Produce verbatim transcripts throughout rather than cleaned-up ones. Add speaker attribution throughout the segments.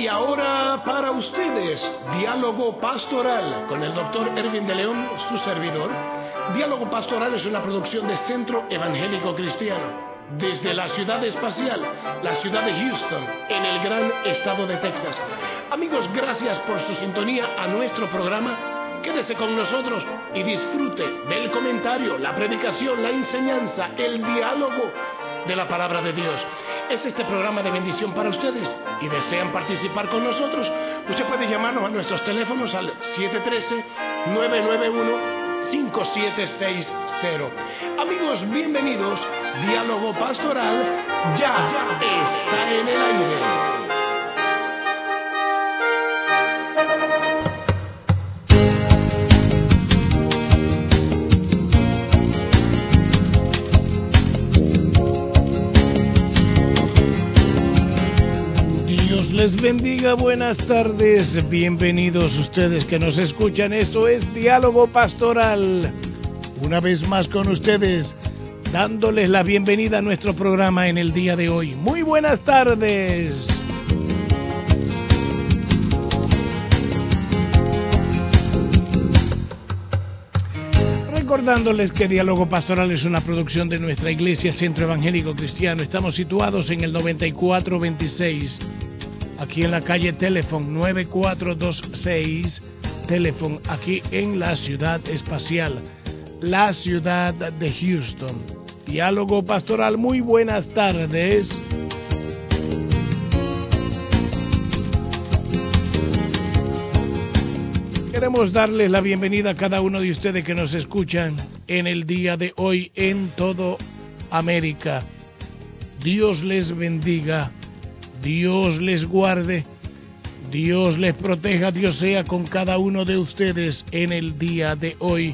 Speaker 1: Y ahora para ustedes, Diálogo Pastoral con el doctor Erwin de León, su servidor. Diálogo Pastoral es una producción de Centro Evangélico Cristiano, desde la ciudad espacial, la ciudad de Houston, en el gran estado de Texas. Amigos, gracias por su sintonía a nuestro programa. Quédese con nosotros y disfrute del comentario, la predicación, la enseñanza, el diálogo de la palabra de Dios. Es este programa de bendición para ustedes y desean participar con nosotros. Usted puede llamarnos a nuestros teléfonos al siete uno tres, nueve nueve uno, cinco siete seis cero. Amigos, bienvenidos. Diálogo Pastoral ya está en el aire. Les bendiga, buenas tardes, bienvenidos ustedes que nos escuchan. Esto es Diálogo Pastoral, una vez más con ustedes, dándoles la bienvenida a nuestro programa en el día de hoy. Muy buenas tardes. Recordándoles que Diálogo Pastoral es una producción de nuestra iglesia Centro Evangélico Cristiano. Estamos situados en el noventa y cuatro veintiséis. Aquí en la calle Telefon nueve cuatro dos seis, Telefon, aquí en la ciudad espacial, la ciudad de Houston. Diálogo Pastoral, muy buenas tardes. Queremos darles la bienvenida a cada uno de ustedes que nos escuchan en el día de hoy en todo América. Dios les bendiga. Dios les guarde, Dios les proteja, Dios sea con cada uno de ustedes en el día de hoy.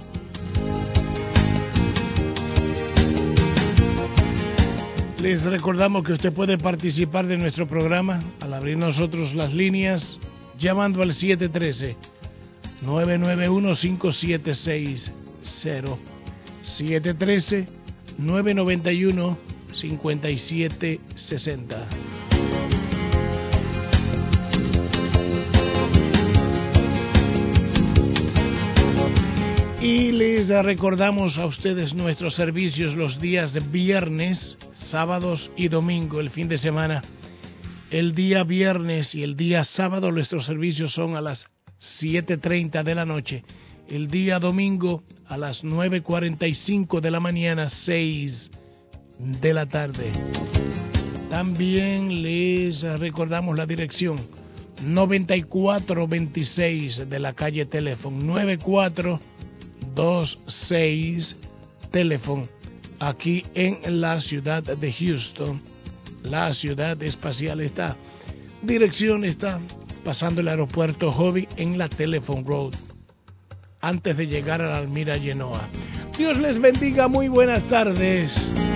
Speaker 1: Les recordamos que usted puede participar de nuestro programa al abrir nosotros las líneas llamando al siete uno tres, nueve nueve uno, cinco siete seis cero, siete uno tres, nueve nueve uno, cinco siete seis cero. Y les recordamos a ustedes nuestros servicios los días de viernes, sábados y domingo, el fin de semana. El día viernes y el día sábado nuestros servicios son a las siete treinta de la noche. El día domingo a las nueve cuarenta y cinco de la mañana, seis de la tarde. También les recordamos la dirección noventa y cuatro veintiséis de la calle Telefon, noventa y cuatro veintiséis Telefon, aquí en la ciudad de Houston, la ciudad espacial. Está dirección está pasando el aeropuerto Hobby en la Telephone Road, antes de llegar a la Almira Genoa. Dios les bendiga, muy buenas tardes.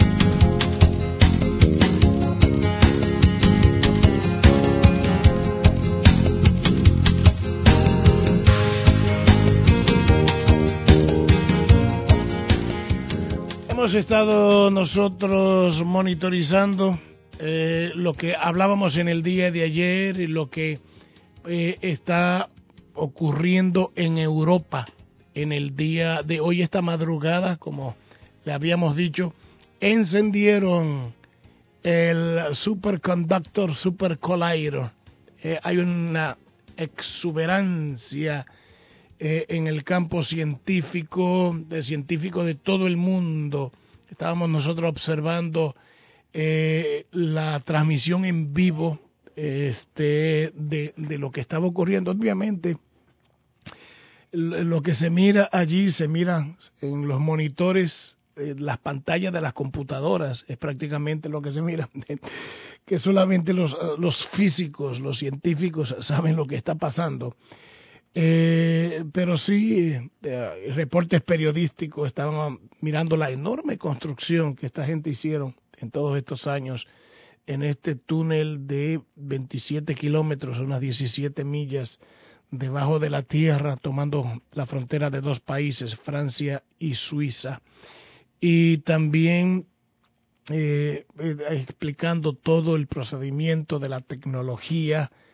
Speaker 1: Hemos estado nosotros monitorizando eh, lo que hablábamos en el día de ayer y lo que eh, está ocurriendo en Europa en el día de hoy. Esta madrugada, como le habíamos dicho, encendieron el Superconductor Super Collider. Eh, hay una exuberancia Eh, en el campo científico, de científicos de todo el mundo. Estábamos nosotros observando eh, la transmisión en vivo este, de, de lo que estaba ocurriendo. Obviamente, lo que se mira allí, se mira en los monitores, eh, las pantallas de las computadoras, es prácticamente lo que se mira, que solamente los, los físicos, los científicos saben lo que está pasando. Eh, pero sí, eh, reportes periodísticos estaban mirando la enorme construcción que esta gente hicieron en todos estos años en este túnel de veintisiete kilómetros, unas diecisiete millas debajo de la tierra, tomando la frontera de dos países, Francia y Suiza. Y también eh, eh, explicando todo el procedimiento de la tecnología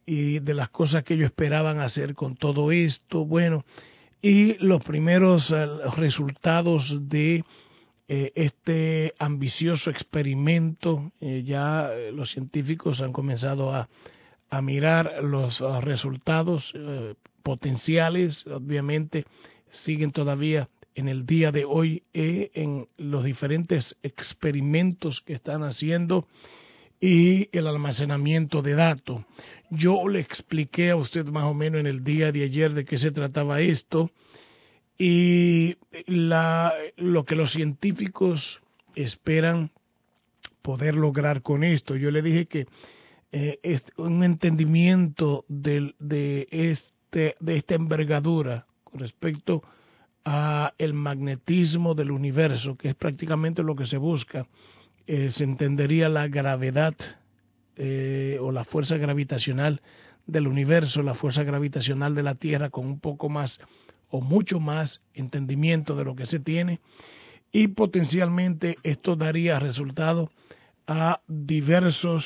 Speaker 1: y de las cosas que ellos esperaban hacer con todo esto, bueno, y los primeros uh, resultados de eh, este ambicioso experimento. Eh, ya eh, los científicos han comenzado a, a mirar los uh, resultados eh, potenciales, obviamente siguen todavía en el día de hoy eh, en los diferentes experimentos que están haciendo y el almacenamiento de datos. Yo le expliqué a usted más o menos en el día de ayer de qué se trataba esto y la, lo que los científicos esperan poder lograr con esto. Yo le dije que eh, es un entendimiento de, de, este, de esta envergadura con respecto a el magnetismo del universo, que es prácticamente lo que se busca. Eh, se entendería la gravedad eh, o la fuerza gravitacional del universo, la fuerza gravitacional de la Tierra, con un poco más o mucho más entendimiento de lo que se tiene, y potencialmente esto daría resultado a diversos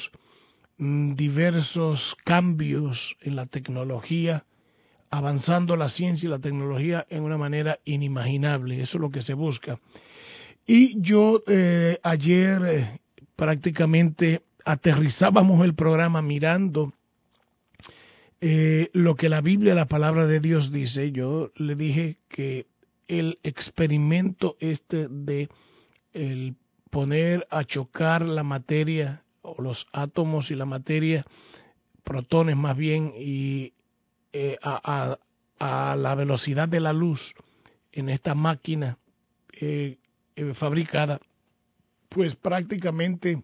Speaker 1: diversos cambios en la tecnología, avanzando la ciencia y la tecnología en una manera inimaginable. Eso es lo que se busca. Y yo eh, ayer eh, prácticamente aterrizábamos el programa mirando eh, lo que la Biblia, la palabra de Dios dice. Yo le dije que el experimento este de el poner a chocar la materia o los átomos y la materia, protones más bien, y eh, a, a, a la velocidad de la luz en esta máquina eh, eh, fabricada, pues prácticamente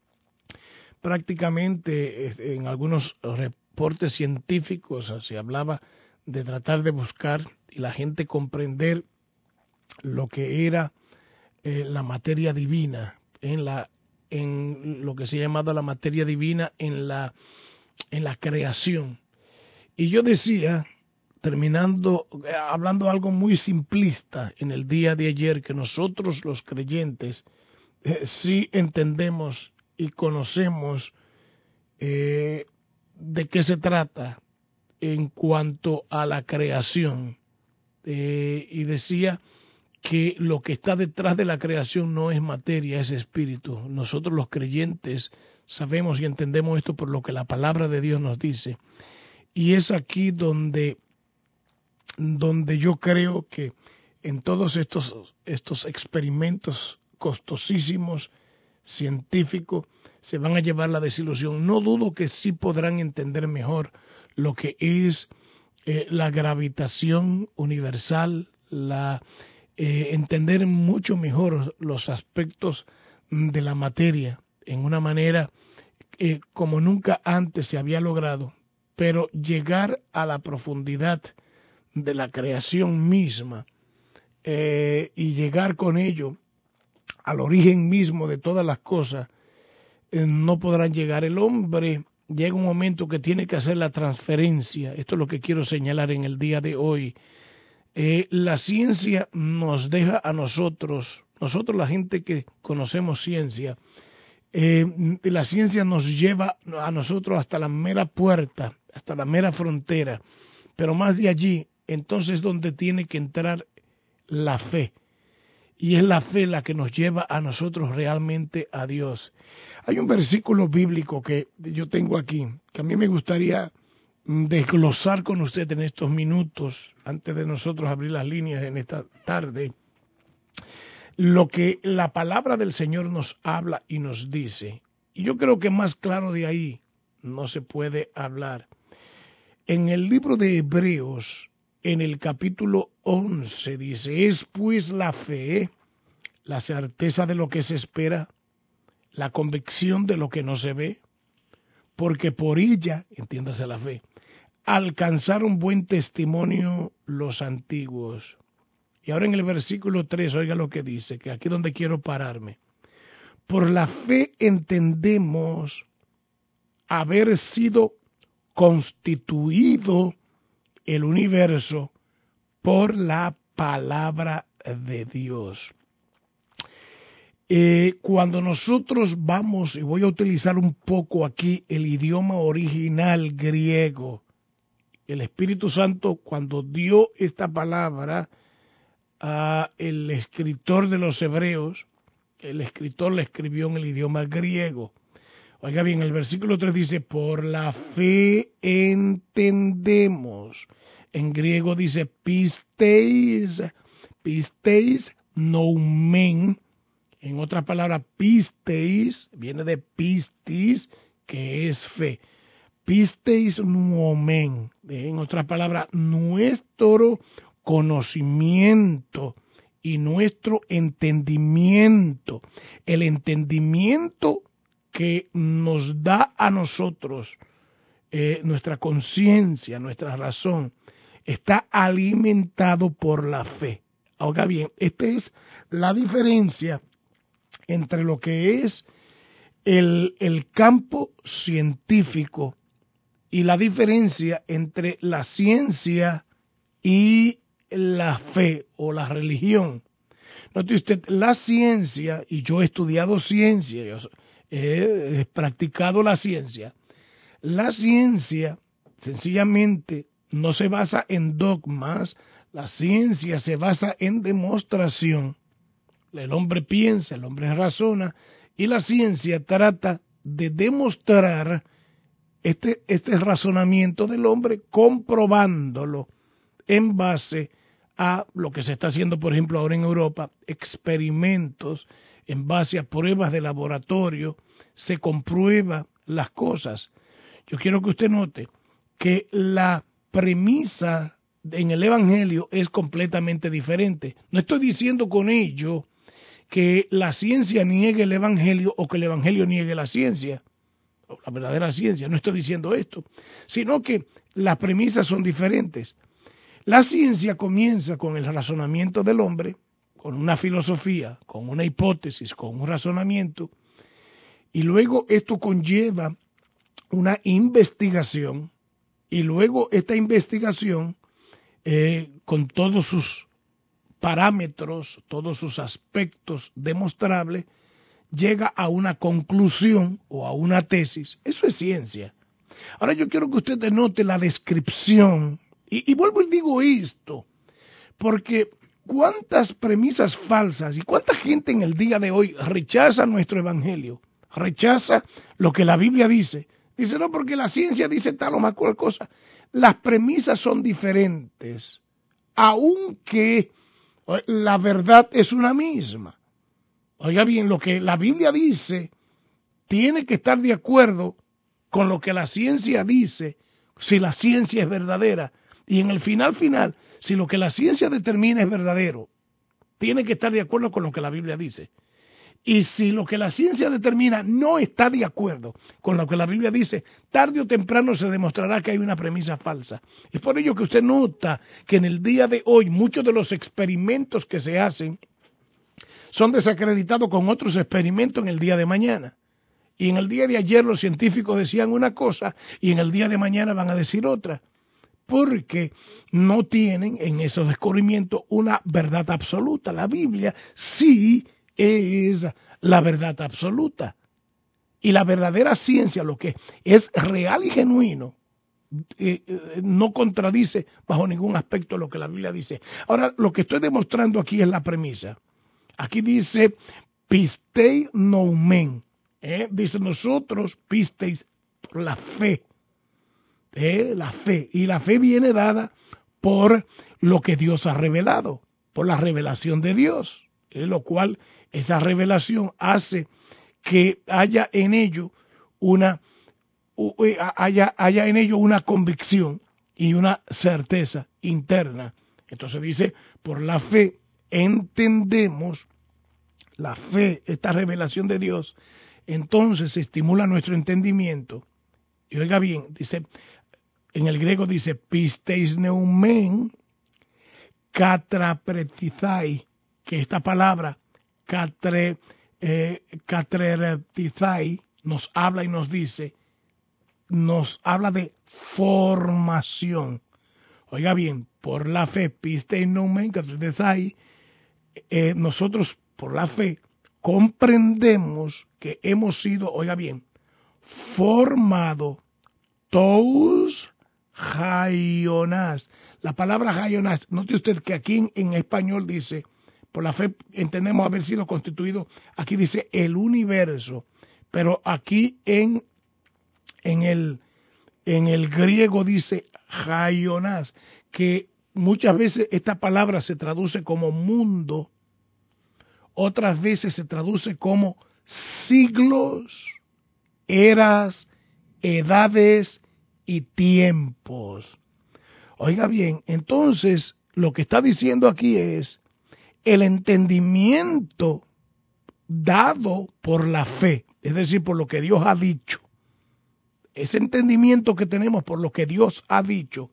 Speaker 1: prácticamente eh, en algunos reportes científicos se hablaba de tratar de buscar y la gente comprender lo que era eh, la materia divina en la en lo que se ha llamado la materia divina en la en la creación. Y yo decía, terminando, hablando algo muy simplista en el día de ayer, que nosotros los creyentes eh, sí entendemos y conocemos eh, de qué se trata en cuanto a la creación. Eh, y decía que lo que está detrás de la creación no es materia, es espíritu. Nosotros los creyentes sabemos y entendemos esto por lo que la palabra de Dios nos dice. Y es aquí donde, donde yo creo que en todos estos, estos experimentos costosísimos, científicos, se van a llevar la desilusión. No dudo que sí podrán entender mejor lo que es eh, la gravitación universal, la Eh, entender mucho mejor los aspectos de la materia en una manera eh, como nunca antes se había logrado, pero llegar a la profundidad de la creación misma eh, y llegar con ello al origen mismo de todas las cosas, eh, no podrán llegar. El hombre llega un momento que tiene que hacer la transferencia. Esto es lo que quiero señalar en el día de hoy. Eh, la ciencia nos deja a nosotros, nosotros la gente que conocemos ciencia, eh, la ciencia nos lleva a nosotros hasta la mera puerta, hasta la mera frontera, pero más de allí, entonces donde tiene que entrar la fe, y es la fe la que nos lleva a nosotros realmente a Dios. Hay un versículo bíblico que yo tengo aquí, que a mí me gustaría desglosar con usted en estos minutos, antes de nosotros abrir las líneas en esta tarde, lo que la palabra del Señor nos habla y nos dice. Y yo creo que más claro de ahí no se puede hablar. En el libro de Hebreos, en el capítulo once, dice: es pues la fe, la certeza de lo que se espera, la convicción de lo que no se ve, porque por ella, entiéndase la fe, alcanzaron buen testimonio los antiguos. Y ahora en el versículo tres, oiga lo que dice, que aquí es donde quiero pararme. Por la fe entendemos haber sido constituido el universo por la palabra de Dios. Eh, cuando nosotros vamos, y voy a utilizar un poco aquí el idioma original griego, el Espíritu Santo cuando dio esta palabra a el escritor de los Hebreos, el escritor la escribió en el idioma griego. Oiga bien, el versículo tres dice, por la fe entendemos. En griego dice pisteis, pisteis noumen. En otras palabras, pisteis viene de pistis, que es fe. Pisteis noumen. En otras palabras, nuestro conocimiento y nuestro entendimiento. El entendimiento que nos da a nosotros eh, nuestra conciencia, nuestra razón, está alimentado por la fe. Ahora bien, esta es la diferencia entre lo que es el, el campo científico y la diferencia entre la ciencia y la fe o la religión. Note usted, la ciencia, y yo he estudiado ciencia, yo he, he practicado la ciencia, la ciencia sencillamente no se basa en dogmas, la ciencia se basa en demostración. El hombre piensa, el hombre razona, y la ciencia trata de demostrar este, este razonamiento del hombre comprobándolo en base a lo que se está haciendo, por ejemplo, ahora en Europa, experimentos en base a pruebas de laboratorio, se comprueba las cosas. Yo quiero que usted note que la premisa en el Evangelio es completamente diferente. No estoy diciendo con ello que la ciencia niegue el Evangelio o que el Evangelio niegue la ciencia, o la verdadera ciencia, no estoy diciendo esto, sino que las premisas son diferentes. La ciencia comienza con el razonamiento del hombre, con una filosofía, con una hipótesis, con un razonamiento, y luego esto conlleva una investigación, y luego esta investigación, eh, con todos sus parámetros, todos sus aspectos demostrables, llega a una conclusión o a una tesis. Eso es ciencia. Ahora yo quiero que usted denote la descripción, y, y vuelvo y digo esto, porque cuántas premisas falsas y cuánta gente en el día de hoy rechaza nuestro evangelio, rechaza lo que la Biblia dice. Dice, no, porque la ciencia dice tal o más cual cosa. Las premisas son diferentes, aunque la verdad es una misma. Oiga bien, lo que la Biblia dice tiene que estar de acuerdo con lo que la ciencia dice, si la ciencia es verdadera. Y en el final final, si lo que la ciencia determina es verdadero, tiene que estar de acuerdo con lo que la Biblia dice. Y si lo que la ciencia determina no está de acuerdo con lo que la Biblia dice, tarde o temprano se demostrará que hay una premisa falsa. Es por ello que usted nota que en el día de hoy muchos de los experimentos que se hacen son desacreditados con otros experimentos en el día de mañana. Y en el día de ayer los científicos decían una cosa y en el día de mañana van a decir otra, porque no tienen en esos descubrimientos una verdad absoluta. La Biblia sí es la verdad absoluta. Y la verdadera ciencia, lo que es real y genuino, eh, eh, no contradice bajo ningún aspecto lo que la Biblia dice. Ahora, lo que estoy demostrando aquí es la premisa. Aquí dice pistei noumen. ¿eh? Dice nosotros pisteis por la fe. ¿eh? La fe. Y la fe viene dada por lo que Dios ha revelado, por la revelación de Dios. ¿eh? Lo cual esa revelación hace que haya en ello una haya, haya en ello una convicción y una certeza interna. Entonces dice, por la fe entendemos, la fe, esta revelación de Dios, entonces estimula nuestro entendimiento. Y oiga bien, dice, en el griego dice, pisteis neumen katrapretizai, que esta palabra, katre, eh, katreptizai, nos habla y nos dice, nos habla de formación. Oiga bien, por la fe, pisteis neumen katreptizai, eh, nosotros por la fe comprendemos que hemos sido, oiga bien, formado tous haionás. La palabra haionás, note usted que aquí en, en español dice, por la fe entendemos haber sido constituido, aquí dice el universo, pero aquí en, en, el, en el griego dice haionás, que muchas veces esta palabra se traduce como mundo, otras veces se traduce como siglos, eras, edades y tiempos. Oiga bien, entonces lo que está diciendo aquí es el entendimiento dado por la fe, es decir, por lo que Dios ha dicho. Ese entendimiento que tenemos por lo que Dios ha dicho,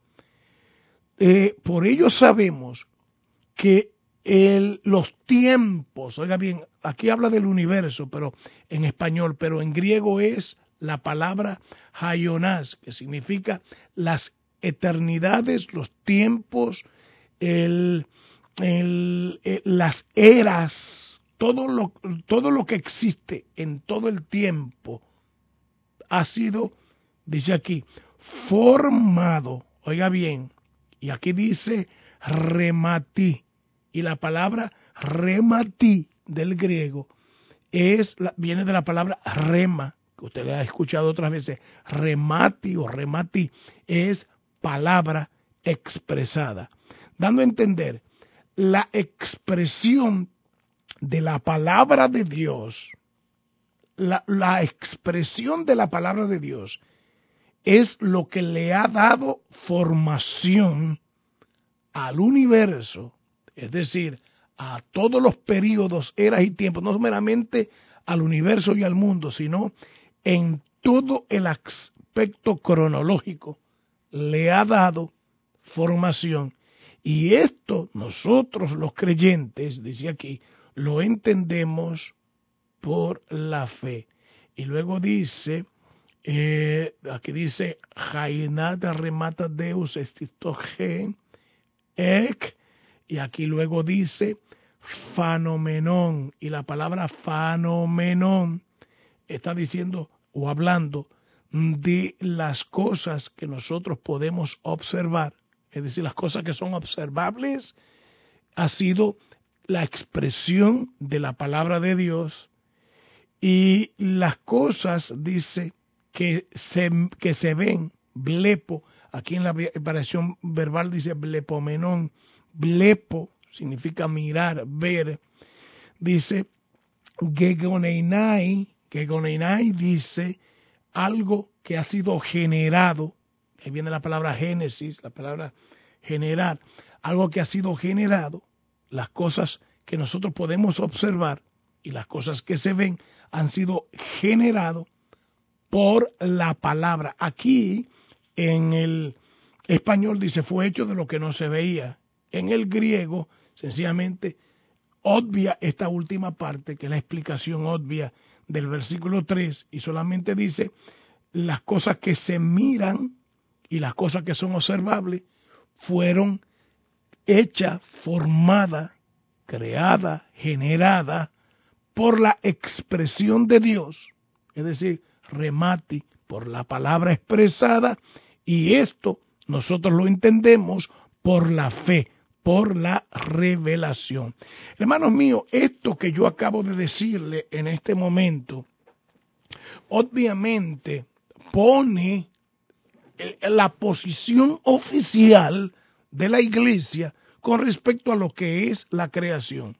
Speaker 1: eh, por ello sabemos que el, los tiempos, oiga bien, aquí habla del universo, pero en español, pero en griego es la palabra haionás, que significa las eternidades, los tiempos, el, el, el, las eras, todo lo, todo lo que existe en todo el tiempo ha sido, dice aquí, formado, oiga bien, y aquí dice rematí, y la palabra rematí del griego es viene de la palabra rema, que usted ha escuchado otras veces, remati o remati, es palabra expresada, dando a entender la expresión de la palabra de Dios, la, la expresión de la palabra de Dios es lo que le ha dado formación al universo, es decir, a todos los periodos, eras y tiempos, no meramente al universo y al mundo, sino en todo el aspecto cronológico, le ha dado formación. Y esto nosotros los creyentes, dice aquí, lo entendemos por la fe. Y luego dice, eh, aquí dice, Jainata remata Deus estitogen ek, y aquí luego dice fanomenón, y la palabra fanomenón está diciendo o hablando de las cosas que nosotros podemos observar, es decir, las cosas que son observables, ha sido la expresión de la palabra de Dios, y las cosas, dice, que se, que se ven, blepo, aquí en la variación verbal dice blepomenón, blepo significa mirar, ver, dice gegoneinai, gegoneinai dice algo que ha sido generado, ahí viene la palabra génesis, la palabra generar, algo que ha sido generado, las cosas que nosotros podemos observar y las cosas que se ven han sido generados por la palabra. Aquí en el español dice fue hecho de lo que no se veía. En el griego sencillamente obvia esta última parte, que es la explicación obvia del versículo tres, y solamente dice las cosas que se miran y las cosas que son observables fueron hechas, formadas, creadas, generadas por la expresión de Dios, es decir, remati, por la palabra expresada, y esto nosotros lo entendemos por la fe, por la revelación. Hermanos míos, esto que yo acabo de decirle en este momento, obviamente pone la posición oficial de la iglesia con respecto a lo que es la creación.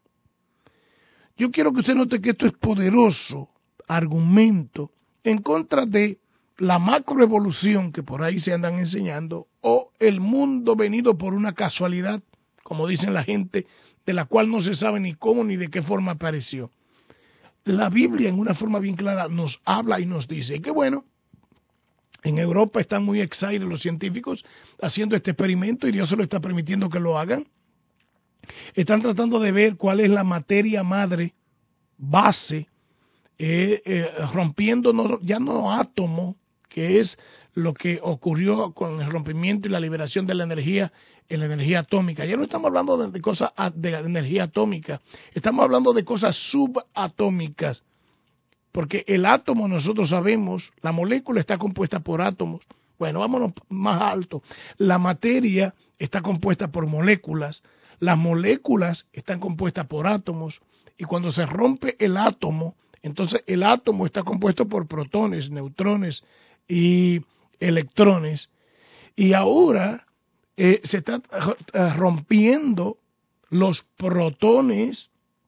Speaker 1: Yo quiero que usted note que esto es poderoso argumento en contra de la macroevolución que por ahí se andan enseñando, o el mundo venido por una casualidad, como dicen la gente, de la cual no se sabe ni cómo ni de qué forma apareció. La Biblia en una forma bien clara nos habla y nos dice que bueno, en Europa están muy excited los científicos haciendo este experimento y Dios se lo está permitiendo que lo hagan. Están tratando de ver cuál es la materia madre, base, eh, eh, rompiendo no, ya no átomos, que es lo que ocurrió con el rompimiento y la liberación de la energía en la energía atómica. Ya no estamos hablando de, de cosas de energía atómica, estamos hablando de cosas subatómicas, porque el átomo, nosotros sabemos, la molécula está compuesta por átomos. Bueno, vámonos más alto. La materia está compuesta por moléculas, las moléculas están compuestas por átomos, y cuando se rompe el átomo, entonces el átomo está compuesto por protones, neutrones y electrones, y ahora eh, se están rompiendo los protones,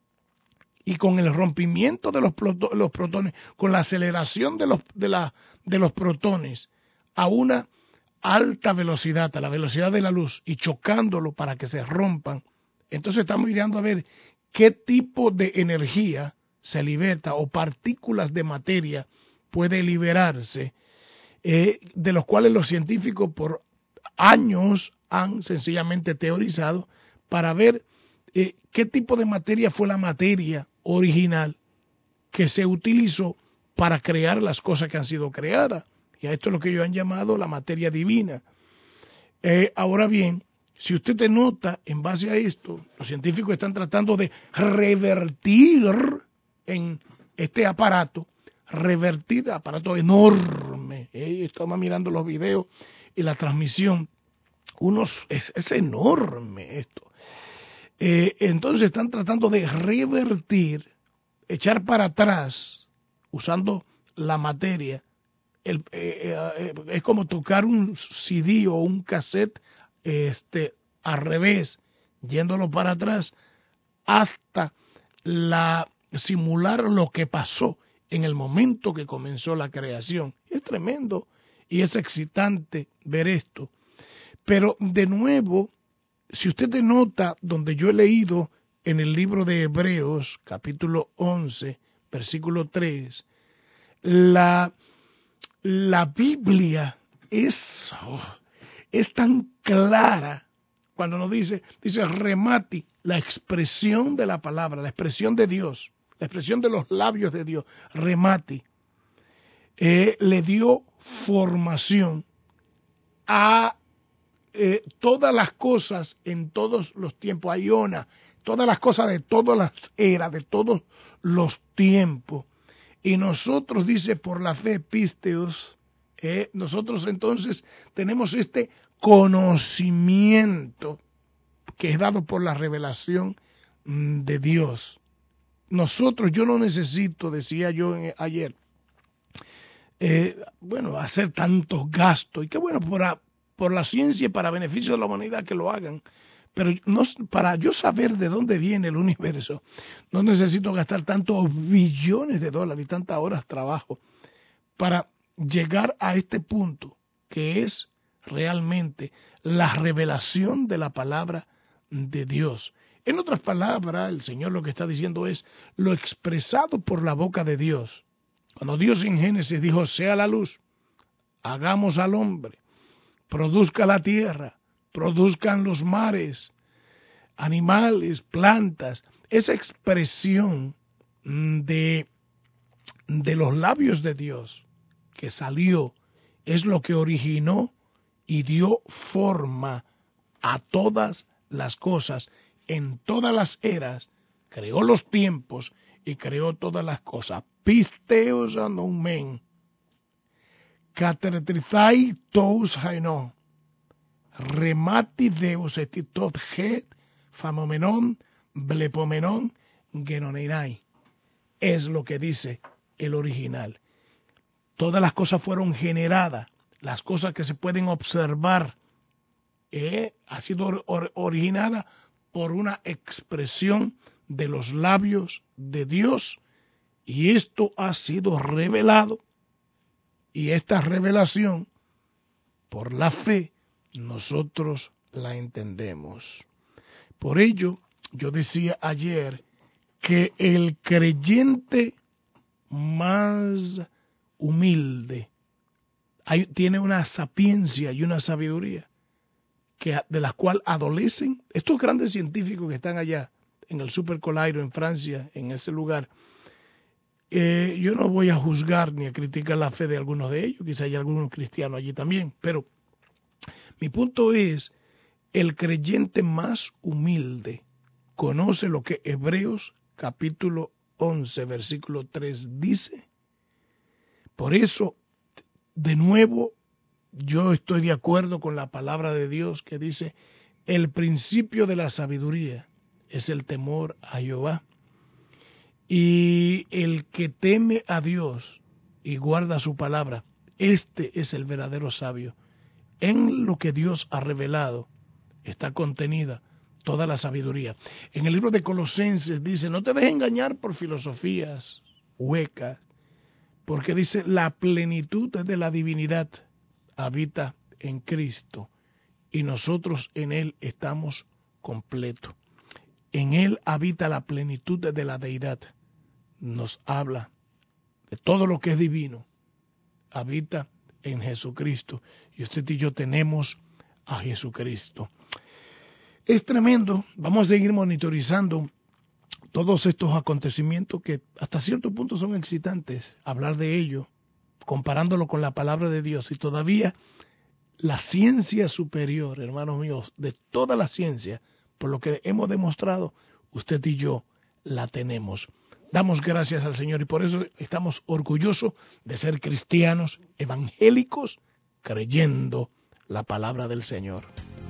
Speaker 1: y con el rompimiento de los, proto los protones, con la aceleración de los, de, la, de los protones a una alta velocidad, a la velocidad de la luz, y chocándolo para que se rompan, entonces estamos mirando a ver qué tipo de energía se liberta o partículas de materia puede liberarse, eh, de los cuales los científicos por años han sencillamente teorizado para ver eh, qué tipo de materia fue la materia original que se utilizó para crear las cosas que han sido creadas. Y a esto es lo que ellos han llamado la materia divina. Eh, ahora bien, si usted te nota, en base a esto, los científicos están tratando de revertir en este aparato, revertir aparato enorme. Eh, estamos mirando los videos y la transmisión. Unos, es, es enorme esto. Eh, entonces están tratando de revertir, echar para atrás, usando la materia. El, eh, eh, es como tocar un C D o un cassette este, al revés, yéndolo para atrás, hasta la, simular lo que pasó en el momento que comenzó la creación. Es tremendo y es excitante ver esto. Pero de nuevo, si usted te nota, donde yo he leído en el libro de Hebreos, capítulo once, versículo tres, la, la Biblia es, oh, es tan clara cuando nos dice, dice remati, la expresión de la palabra, la expresión de Dios, la expresión de los labios de Dios, remati, eh, le dio formación a Eh, todas las cosas en todos los tiempos, Aiona, todas las cosas de todas las eras, de todos los tiempos. Y nosotros, dice, por la fe, pisteos, eh, nosotros entonces tenemos este conocimiento que es dado por la revelación de Dios. Nosotros, yo no necesito, decía yo ayer, eh, bueno, hacer tantos gastos, y qué bueno, por a, por la ciencia y para beneficio de la humanidad que lo hagan, pero no, para yo saber de dónde viene el universo, no necesito gastar tantos billones de dólares y tantas horas de trabajo para llegar a este punto, que es realmente la revelación de la palabra de Dios. En otras palabras, el Señor lo que está diciendo es lo expresado por la boca de Dios. Cuando Dios en Génesis dijo, sea la luz, hagamos al hombre, produzca la tierra, produzcan los mares, animales, plantas. Esa expresión de, de los labios de Dios que salió es lo que originó y dio forma a todas las cosas, en todas las eras, creó los tiempos y creó todas las cosas. Pisteos anoumen. Catertrizai tous haino, remati deus etitot het, famomenon, blepomenon, genoneinai. Es lo que dice el original. Todas las cosas fueron generadas, las cosas que se pueden observar, eh, ha sido or originada por una expresión de los labios de Dios, y esto ha sido revelado. Y esta revelación, por la fe, nosotros la entendemos. Por ello, yo decía ayer que el creyente más humilde hay, tiene una sapiencia y una sabiduría que, de la cual adolecen estos grandes científicos que están allá en el Super Collider en Francia, en ese lugar. Eh, yo no voy a juzgar ni a criticar la fe de algunos de ellos, quizá hay algunos cristianos allí también, pero mi punto es, el creyente más humilde conoce lo que Hebreos capítulo once, versículo tres dice. Por eso, de nuevo, yo estoy de acuerdo con la palabra de Dios que dice, el principio de la sabiduría es el temor a Jehová. Y el que teme a Dios y guarda su palabra, este es el verdadero sabio. En lo que Dios ha revelado está contenida toda la sabiduría. En el libro de Colosenses dice, no te dejes engañar por filosofías huecas, porque dice, la plenitud de la divinidad habita en Cristo y nosotros en Él estamos completos. En Él habita la plenitud de la deidad. Nos habla de todo lo que es divino. Habita en Jesucristo. Y usted y yo tenemos a Jesucristo. Es tremendo. Vamos a seguir monitorizando todos estos acontecimientos que hasta cierto punto son excitantes. Hablar de ello, comparándolo con la palabra de Dios. Y todavía la ciencia superior, hermanos míos, de toda la ciencia, por lo que hemos demostrado, usted y yo la tenemos. Damos gracias al Señor y por eso estamos orgullosos de ser cristianos evangélicos creyendo la palabra del Señor.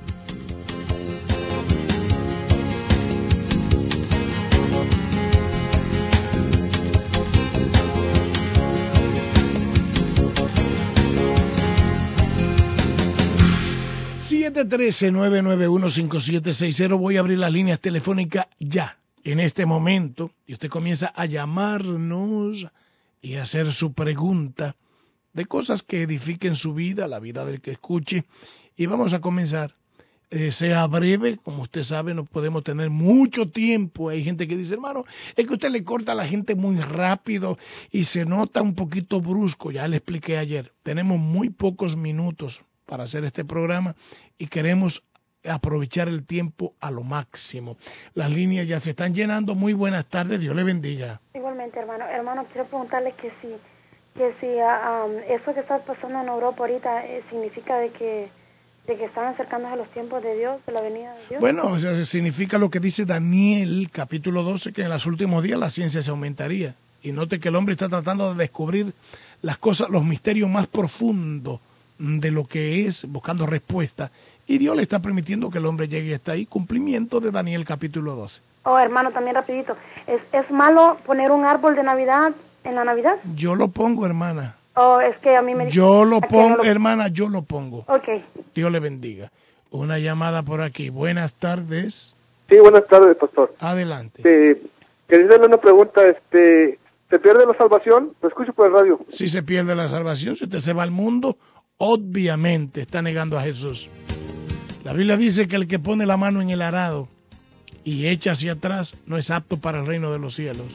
Speaker 1: siete uno tres, nueve nueve uno, cinco siete seis cero. Voy a abrir las líneas telefónicas ya, en este momento, y usted comienza a llamarnos y a hacer su pregunta de cosas que edifiquen su vida, la vida del que escuche, y vamos a comenzar. Eh, sea breve, como usted sabe, no podemos tener mucho tiempo. Hay gente que dice, hermano, es que usted le corta a la gente muy rápido y se nota un poquito brusco. Ya le expliqué ayer, tenemos muy pocos minutos para hacer este programa y queremos aprovechar el tiempo a lo máximo. Las líneas ya se están llenando. Muy buenas tardes, Dios le bendiga.
Speaker 2: Igualmente, hermano. Hermano, quiero preguntarle que si, que si uh, um, eso que está pasando en Europa ahorita eh, significa de que, de que están acercándose a los tiempos de Dios, de la venida de Dios.
Speaker 1: Bueno, o sea, significa lo que dice Daniel, capítulo doce, que en los últimos días la ciencia se aumentaría. Y note que el hombre está tratando de descubrir las cosas, los misterios más profundos de lo que es, buscando respuesta, y Dios le está permitiendo que el hombre llegue hasta ahí, cumplimiento de Daniel capítulo doce.
Speaker 2: Oh, hermano, también rapidito, ¿es, es malo poner un árbol de Navidad en la Navidad?
Speaker 1: Yo lo pongo, hermana.
Speaker 2: Oh, es que a mí me...
Speaker 1: Yo lo pongo,
Speaker 2: no lo...
Speaker 1: hermana, yo lo pongo.
Speaker 2: Ok.
Speaker 1: Dios le bendiga. Una llamada por aquí. Buenas tardes.
Speaker 3: Sí, buenas tardes, pastor.
Speaker 1: Adelante.
Speaker 3: Eh, quería hacerle una pregunta, este... ¿Se pierde la salvación? Lo escucho por el radio.
Speaker 1: Si se pierde la salvación, si usted se va al mundo, obviamente está negando a Jesús. La Biblia dice que el que pone la mano en el arado y echa hacia atrás no es apto para el reino de los cielos.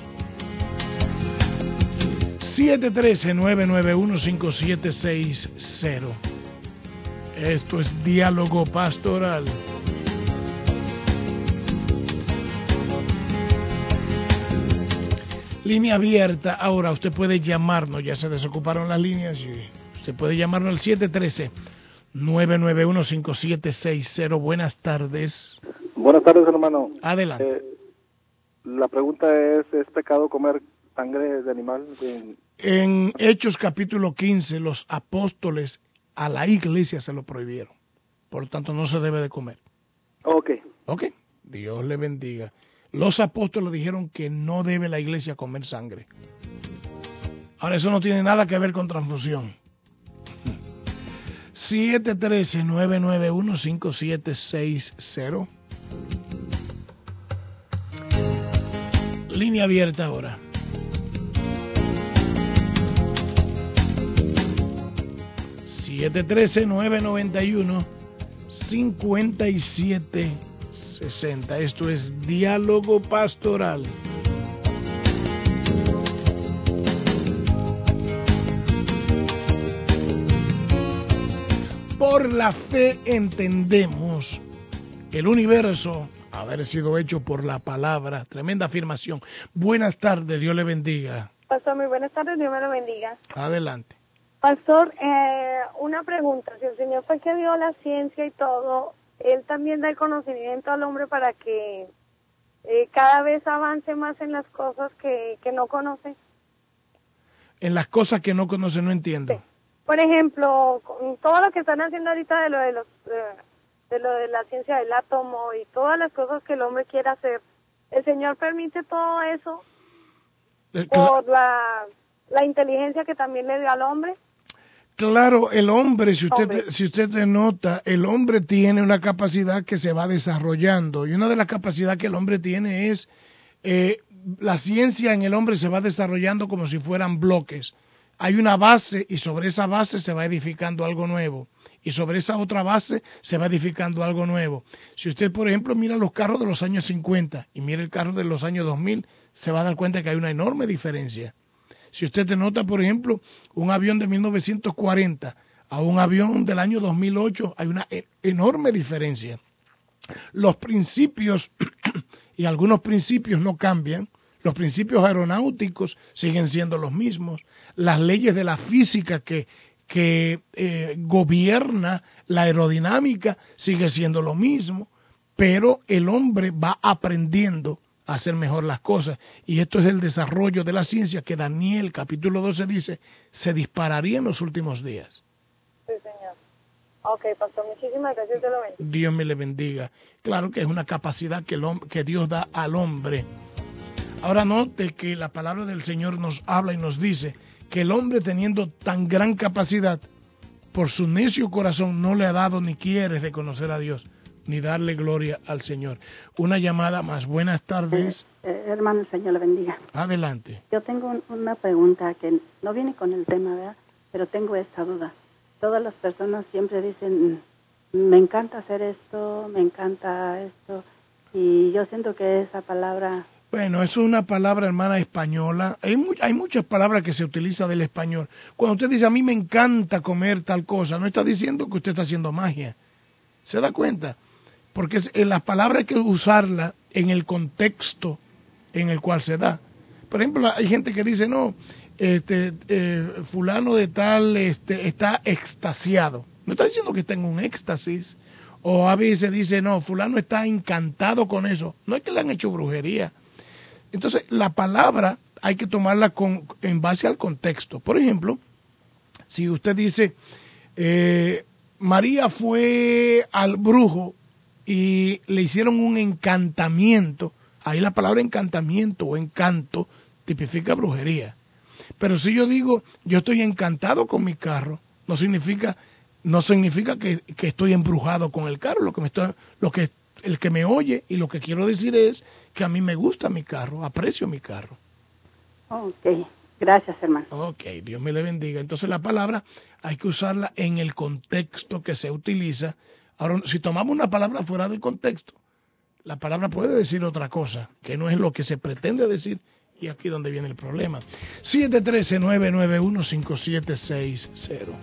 Speaker 1: siete uno tres, nueve nueve uno, cinco siete seis cero. Esto es Diálogo Pastoral. Línea abierta. Ahora usted puede llamarnos, ya se desocuparon las líneas. Usted puede llamarnos al siete uno tres, nueve nueve uno, cinco siete seis cero. Buenas tardes.
Speaker 3: Buenas tardes, hermano.
Speaker 1: Adelante.
Speaker 3: Eh, la pregunta es, ¿es pecado comer sangre de animal? De...
Speaker 1: En Hechos capítulo quince, los apóstoles a la iglesia se lo prohibieron. Por lo tanto, no se debe de comer.
Speaker 3: Ok.
Speaker 1: Ok. Dios le bendiga. Los apóstoles dijeron que no debe la iglesia comer sangre. Ahora, eso no tiene nada que ver con transfusión. siete uno tres, nueve nueve uno, cinco siete seis cero. Línea abierta ahora. siete uno tres, nueve nueve uno, cinco siete sesenta. Esto es Diálogo Pastoral. Por la fe entendemos el universo haber sido hecho por la palabra. Tremenda afirmación. Buenas tardes, Dios le bendiga.
Speaker 4: Pastor, muy buenas tardes, Dios me lo bendiga.
Speaker 1: Adelante.
Speaker 4: Pastor, eh, una pregunta. Si el Señor fue que dio la ciencia y todo, Él también da el conocimiento al hombre para que eh, cada vez avance más en las cosas que, que no conoce.
Speaker 1: En las cosas que no conoce, no entiendo.
Speaker 4: Sí. Por ejemplo, con todo lo que están haciendo ahorita de lo de los eh, de lo de la ciencia del átomo y todas las cosas que el hombre quiere hacer, ¿el Señor permite todo eso
Speaker 1: Eh,
Speaker 4: por la, la inteligencia que también le dio al hombre?
Speaker 1: Claro, el hombre, si usted,
Speaker 4: Hombre.
Speaker 1: si usted te nota, el hombre tiene una capacidad que se va desarrollando. Y una de las capacidades que el hombre tiene es, eh, la ciencia en el hombre se va desarrollando como si fueran bloques. Hay una base y sobre esa base se va edificando algo nuevo. Y sobre esa otra base se va edificando algo nuevo. Si usted, por ejemplo, mira los carros de los años cincuenta y mira el carro de los años dos mil, se va a dar cuenta que hay una enorme diferencia. Si usted te nota, por ejemplo, un avión de mil novecientos cuarenta a un avión del año dos mil ocho, hay una e- enorme diferencia. Los principios, y algunos principios no cambian, los principios aeronáuticos siguen siendo los mismos, las leyes de la física que, que eh, gobierna la aerodinámica sigue siendo lo mismo, pero el hombre va aprendiendo a hacer mejor las cosas, y esto es el desarrollo de la ciencia que Daniel capítulo doce dice se dispararía en los últimos días.
Speaker 4: Sí, señor. Ok, pastor, muchísimas gracias, te lo bendiga.
Speaker 1: Dios me le bendiga. Claro que es una capacidad que, el hombre, que Dios da al hombre. Ahora note que la palabra del Señor nos habla y nos dice que el hombre, teniendo tan gran capacidad, por su necio corazón no le ha dado ni quiere reconocer a Dios ni darle gloria al Señor. Una llamada más. Buenas tardes.
Speaker 5: Eh, eh, hermano, el Señor le bendiga.
Speaker 1: Adelante.
Speaker 5: Yo tengo un, una pregunta que no viene con el tema, ¿verdad? Pero tengo esta duda. Todas las personas siempre dicen, me encanta hacer esto, me encanta esto, y yo siento que esa palabra...
Speaker 1: Bueno, eso es una palabra, hermana, española. Hay, mu hay muchas palabras que se utilizan del español. Cuando usted dice, a mí me encanta comer tal cosa, no está diciendo que usted está haciendo magia. ¿Se da cuenta? Porque en las palabras hay que usarla en el contexto en el cual se da. Por ejemplo, hay gente que dice, no, este, eh, fulano de tal este, está extasiado. No está diciendo que está en un éxtasis. O a veces dice, no, fulano está encantado con eso. No es que le han hecho brujería. Entonces, la palabra hay que tomarla con, en base al contexto. Por ejemplo, si usted dice, eh, María fue al brujo y le hicieron un encantamiento, ahí la palabra encantamiento o encanto tipifica brujería. Pero si yo digo, yo estoy encantado con mi carro, no significa no significa que, que estoy embrujado con el carro. Lo que me estoy, lo que el que me oye y lo que quiero decir es que a mí me gusta mi carro, aprecio mi carro.
Speaker 5: Ok, gracias, hermano.
Speaker 1: Ok, Dios me le bendiga. Entonces la palabra hay que usarla en el contexto que se utiliza. Ahora, si tomamos una palabra fuera del contexto, la palabra puede decir otra cosa, que no es lo que se pretende decir, y aquí es donde viene el problema. siete uno tres, nueve nueve uno, cinco siete seis cero.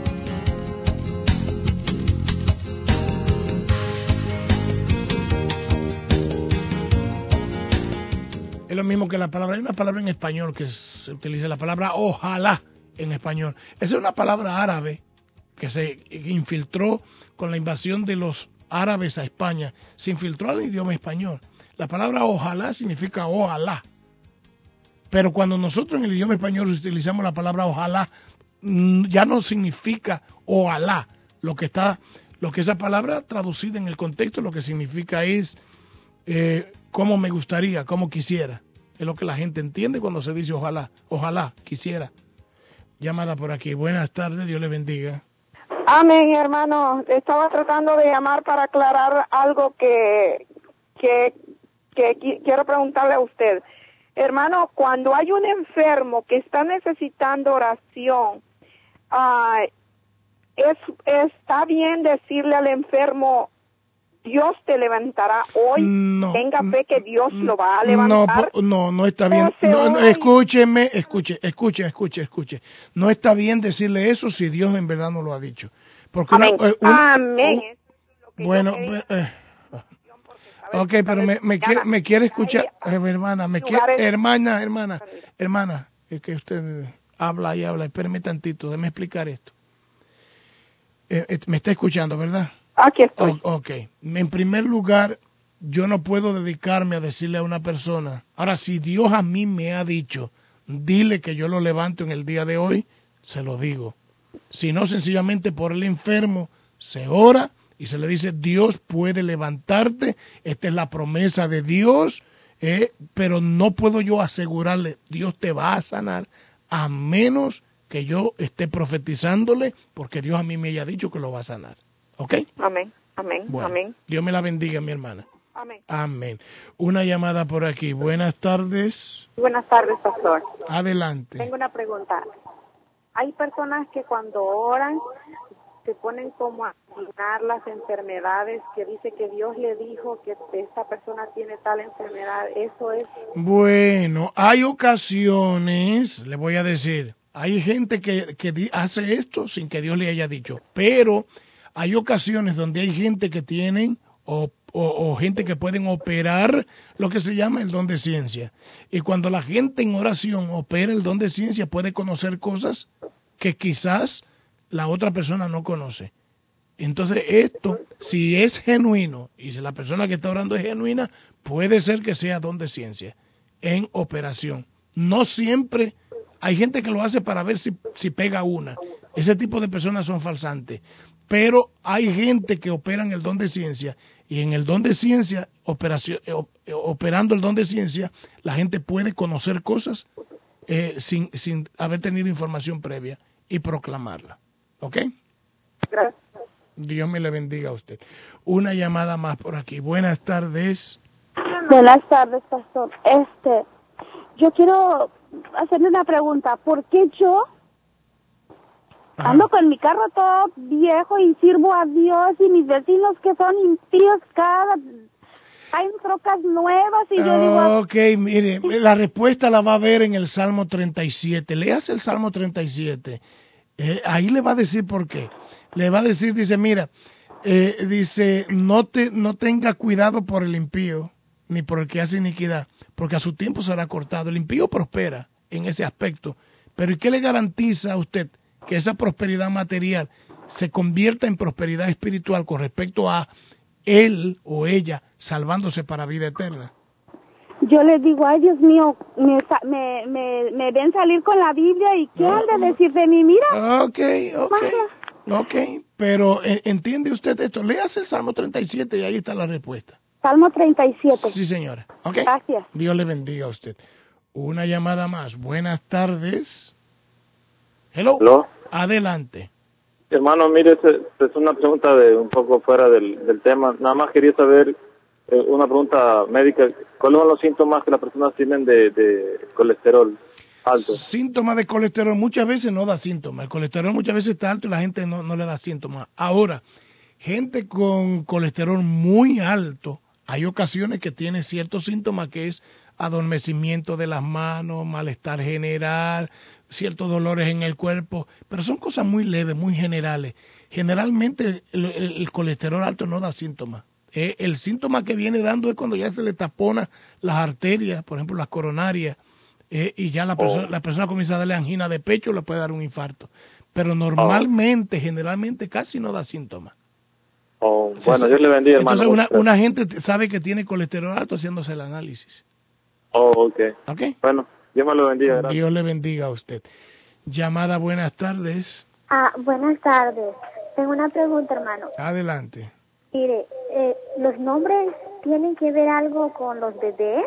Speaker 1: Es lo mismo que la palabra, hay una palabra en español que se utiliza, la palabra ojalá en español. Esa es una palabra árabe que se infiltró con la invasión de los árabes a España, se infiltró al idioma español. La palabra ojalá significa ojalá. Pero cuando nosotros en el idioma español utilizamos la palabra ojalá, ya no significa ojalá. Lo que está, lo que esa palabra traducida en el contexto, lo que significa es eh, cómo me gustaría, cómo quisiera. Es lo que la gente entiende cuando se dice ojalá, ojalá, quisiera. Llamada por aquí. Buenas tardes, Dios le bendiga.
Speaker 6: Amén, hermano. Estaba tratando de llamar para aclarar algo que, que, que qui- quiero preguntarle a usted. Hermano, cuando hay un enfermo que está necesitando oración, uh, es, ¿está bien decirle al enfermo, Dios te levantará hoy?
Speaker 1: No,
Speaker 6: Tenga fe que Dios lo va a levantar.
Speaker 1: No, no, no está bien.
Speaker 6: No se
Speaker 1: No, no,
Speaker 6: oye.
Speaker 1: escúcheme, escuche, escuche, escuche, escuche. No está bien decirle eso si Dios en verdad no lo ha dicho. Porque una,
Speaker 6: Amén.
Speaker 1: eh, una-
Speaker 6: Amén.
Speaker 1: un-
Speaker 6: Eso es lo que yo
Speaker 1: bueno,
Speaker 6: quería.
Speaker 1: eh,
Speaker 6: Porque, ¿sabes?
Speaker 1: ok, pero me, me, quiere, me quiere escuchar,
Speaker 6: Hay
Speaker 1: eh, hermana, me quiere,
Speaker 6: lugares-
Speaker 1: hermana, hermana, hermana, es que usted habla y habla. Espéreme tantito, déjeme explicar esto. Eh, eh, me está escuchando, ¿verdad?
Speaker 6: Aquí estoy.
Speaker 1: Oh, ok. En primer lugar, yo no puedo dedicarme a decirle a una persona. Ahora, si Dios a mí me ha dicho, dile que yo lo levanto en el día de hoy, se lo digo. Si no, sencillamente por el enfermo, se ora y se le dice, Dios puede levantarte, esta es la promesa de Dios, eh, pero no puedo yo asegurarle, Dios te va a sanar, a menos que yo esté profetizándole, porque Dios a mí me haya dicho que lo va a sanar. ¿Ok?
Speaker 6: Amén, amén,
Speaker 1: Bueno,
Speaker 6: amén.
Speaker 1: Dios me la bendiga, mi hermana.
Speaker 6: Amén.
Speaker 1: Amén. Una llamada por aquí. Buenas tardes.
Speaker 6: Buenas tardes, pastor.
Speaker 1: Adelante.
Speaker 6: Tengo una pregunta. Hay personas que cuando oran se ponen como a adivinar las enfermedades, que dice que Dios le dijo que esta persona tiene tal enfermedad. Eso es...
Speaker 1: Bueno, hay ocasiones, le voy a decir, hay gente que, que di- hace esto sin que Dios le haya dicho, pero hay ocasiones donde hay gente que tienen o, o, o gente que pueden operar lo que se llama el don de ciencia. Y cuando la gente en oración opera el don de ciencia, puede conocer cosas que quizás la otra persona no conoce. Entonces esto, si es genuino y si la persona que está orando es genuina, puede ser que sea don de ciencia en operación. No siempre, hay gente que lo hace para ver si, si pega una. Ese tipo de personas son falsantes. Pero hay gente que opera en el don de ciencia y en el don de ciencia, operación, eh, operando el don de ciencia, la gente puede conocer cosas eh, sin, sin haber tenido información previa y proclamarla. ¿Ok?
Speaker 6: Gracias.
Speaker 1: Dios me le bendiga a usted. Una llamada más por aquí. Buenas tardes.
Speaker 7: Buenas tardes, pastor. Este, yo quiero hacerle una pregunta. ¿Por qué yo
Speaker 1: Ajá.
Speaker 7: ando con mi carro todo viejo y sirvo a Dios y mis vecinos que son impíos cada... Hay trocas nuevas y yo digo...
Speaker 1: Ok, mire, la respuesta la va a ver en el Salmo treinta y siete. Léase el Salmo treinta y siete. Eh, ahí le va a decir por qué. Le va a decir, dice, mira, eh, dice, no te no tenga cuidado por el impío, ni por el que hace iniquidad, porque a su tiempo será cortado. El impío prospera en ese aspecto, pero ¿y qué le garantiza a usted que esa prosperidad material se convierta en prosperidad espiritual con respecto a él o ella salvándose para vida eterna?
Speaker 7: Yo les digo, ay Dios mío, me, sa- me, me, me ven salir con la Biblia y ¿qué
Speaker 1: No,
Speaker 7: han de
Speaker 1: no.
Speaker 7: decir de mí? Mira,
Speaker 1: Ok, ok, ok, pero eh, ¿entiende usted esto? Léase el Salmo treinta y siete y ahí está la respuesta.
Speaker 7: Salmo treinta y siete.
Speaker 1: Sí, señora. Ok.
Speaker 7: Gracias.
Speaker 1: Dios le bendiga a usted. Una llamada más. Buenas tardes. Hello.
Speaker 8: ¿Aló?
Speaker 1: Adelante.
Speaker 8: Hermano, mire, es, es una pregunta de un poco fuera del, del tema. Nada más quería saber, eh, una pregunta médica. ¿Cuáles son los síntomas que las personas tienen de, de colesterol alto?
Speaker 1: Síntomas de colesterol muchas veces no da síntomas. El colesterol muchas veces está alto y la gente no, no le da síntomas. Ahora, gente con colesterol muy alto, hay ocasiones que tiene ciertos síntomas que es adormecimiento de las manos, malestar general, ciertos dolores en el cuerpo, pero son cosas muy leves, muy generales. Generalmente el, el, el colesterol alto no da síntomas. Eh, el síntoma que viene dando es cuando ya se le tapona las arterias, por ejemplo las coronarias, eh, y ya la persona,
Speaker 8: Oh.
Speaker 1: la persona comienza a darle angina de pecho, le puede dar un infarto. Pero normalmente, oh. generalmente casi no da síntomas.
Speaker 8: Oh, bueno, Dios le bendiga, hermano.
Speaker 1: Entonces una, una gente sabe que tiene colesterol alto haciéndose el análisis.
Speaker 8: Oh, ok.
Speaker 1: Okay.
Speaker 8: Bueno, Dios me lo bendiga. Gracias.
Speaker 1: Dios le bendiga a usted. Llamada, buenas tardes.
Speaker 9: Ah, buenas tardes. Tengo una pregunta, hermano.
Speaker 1: Adelante.
Speaker 9: Mire, eh, ¿los nombres tienen que ver algo con los bebés?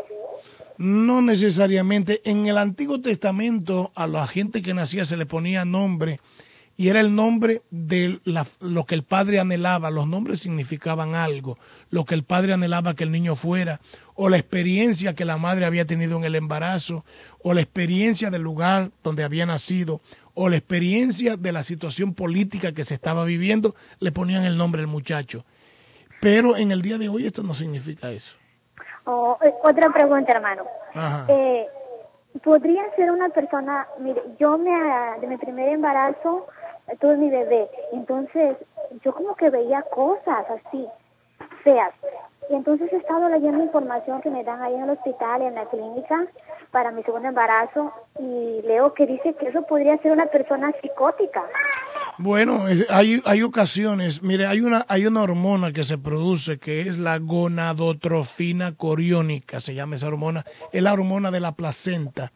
Speaker 1: No necesariamente. En el Antiguo Testamento a la gente que nacía se le ponía nombre y era el nombre de la, lo que el padre anhelaba. Los nombres significaban algo, lo que el padre anhelaba que el niño fuera, o la experiencia que la madre había tenido en el embarazo, o la experiencia del lugar donde había nacido, o la experiencia de la situación política que se estaba viviendo, le ponían el nombre al muchacho. Pero en el día de hoy esto no significa eso.
Speaker 9: Oh, eh, otra pregunta, hermano.
Speaker 1: Ajá.
Speaker 9: Eh, ¿Podría ser una persona, mire, yo me, de mi primer embarazo tuve mi bebé, entonces yo como que veía cosas así, feas, y entonces he estado leyendo información que me dan ahí en el hospital, en la clínica, para mi segundo embarazo y leo que dice que eso podría ser una persona psicótica.
Speaker 1: Bueno, es- hay hay ocasiones, mire, hay una hay una hormona que se produce que es la gonadotrofina coriónica, se llama esa hormona, es la hormona de la placenta.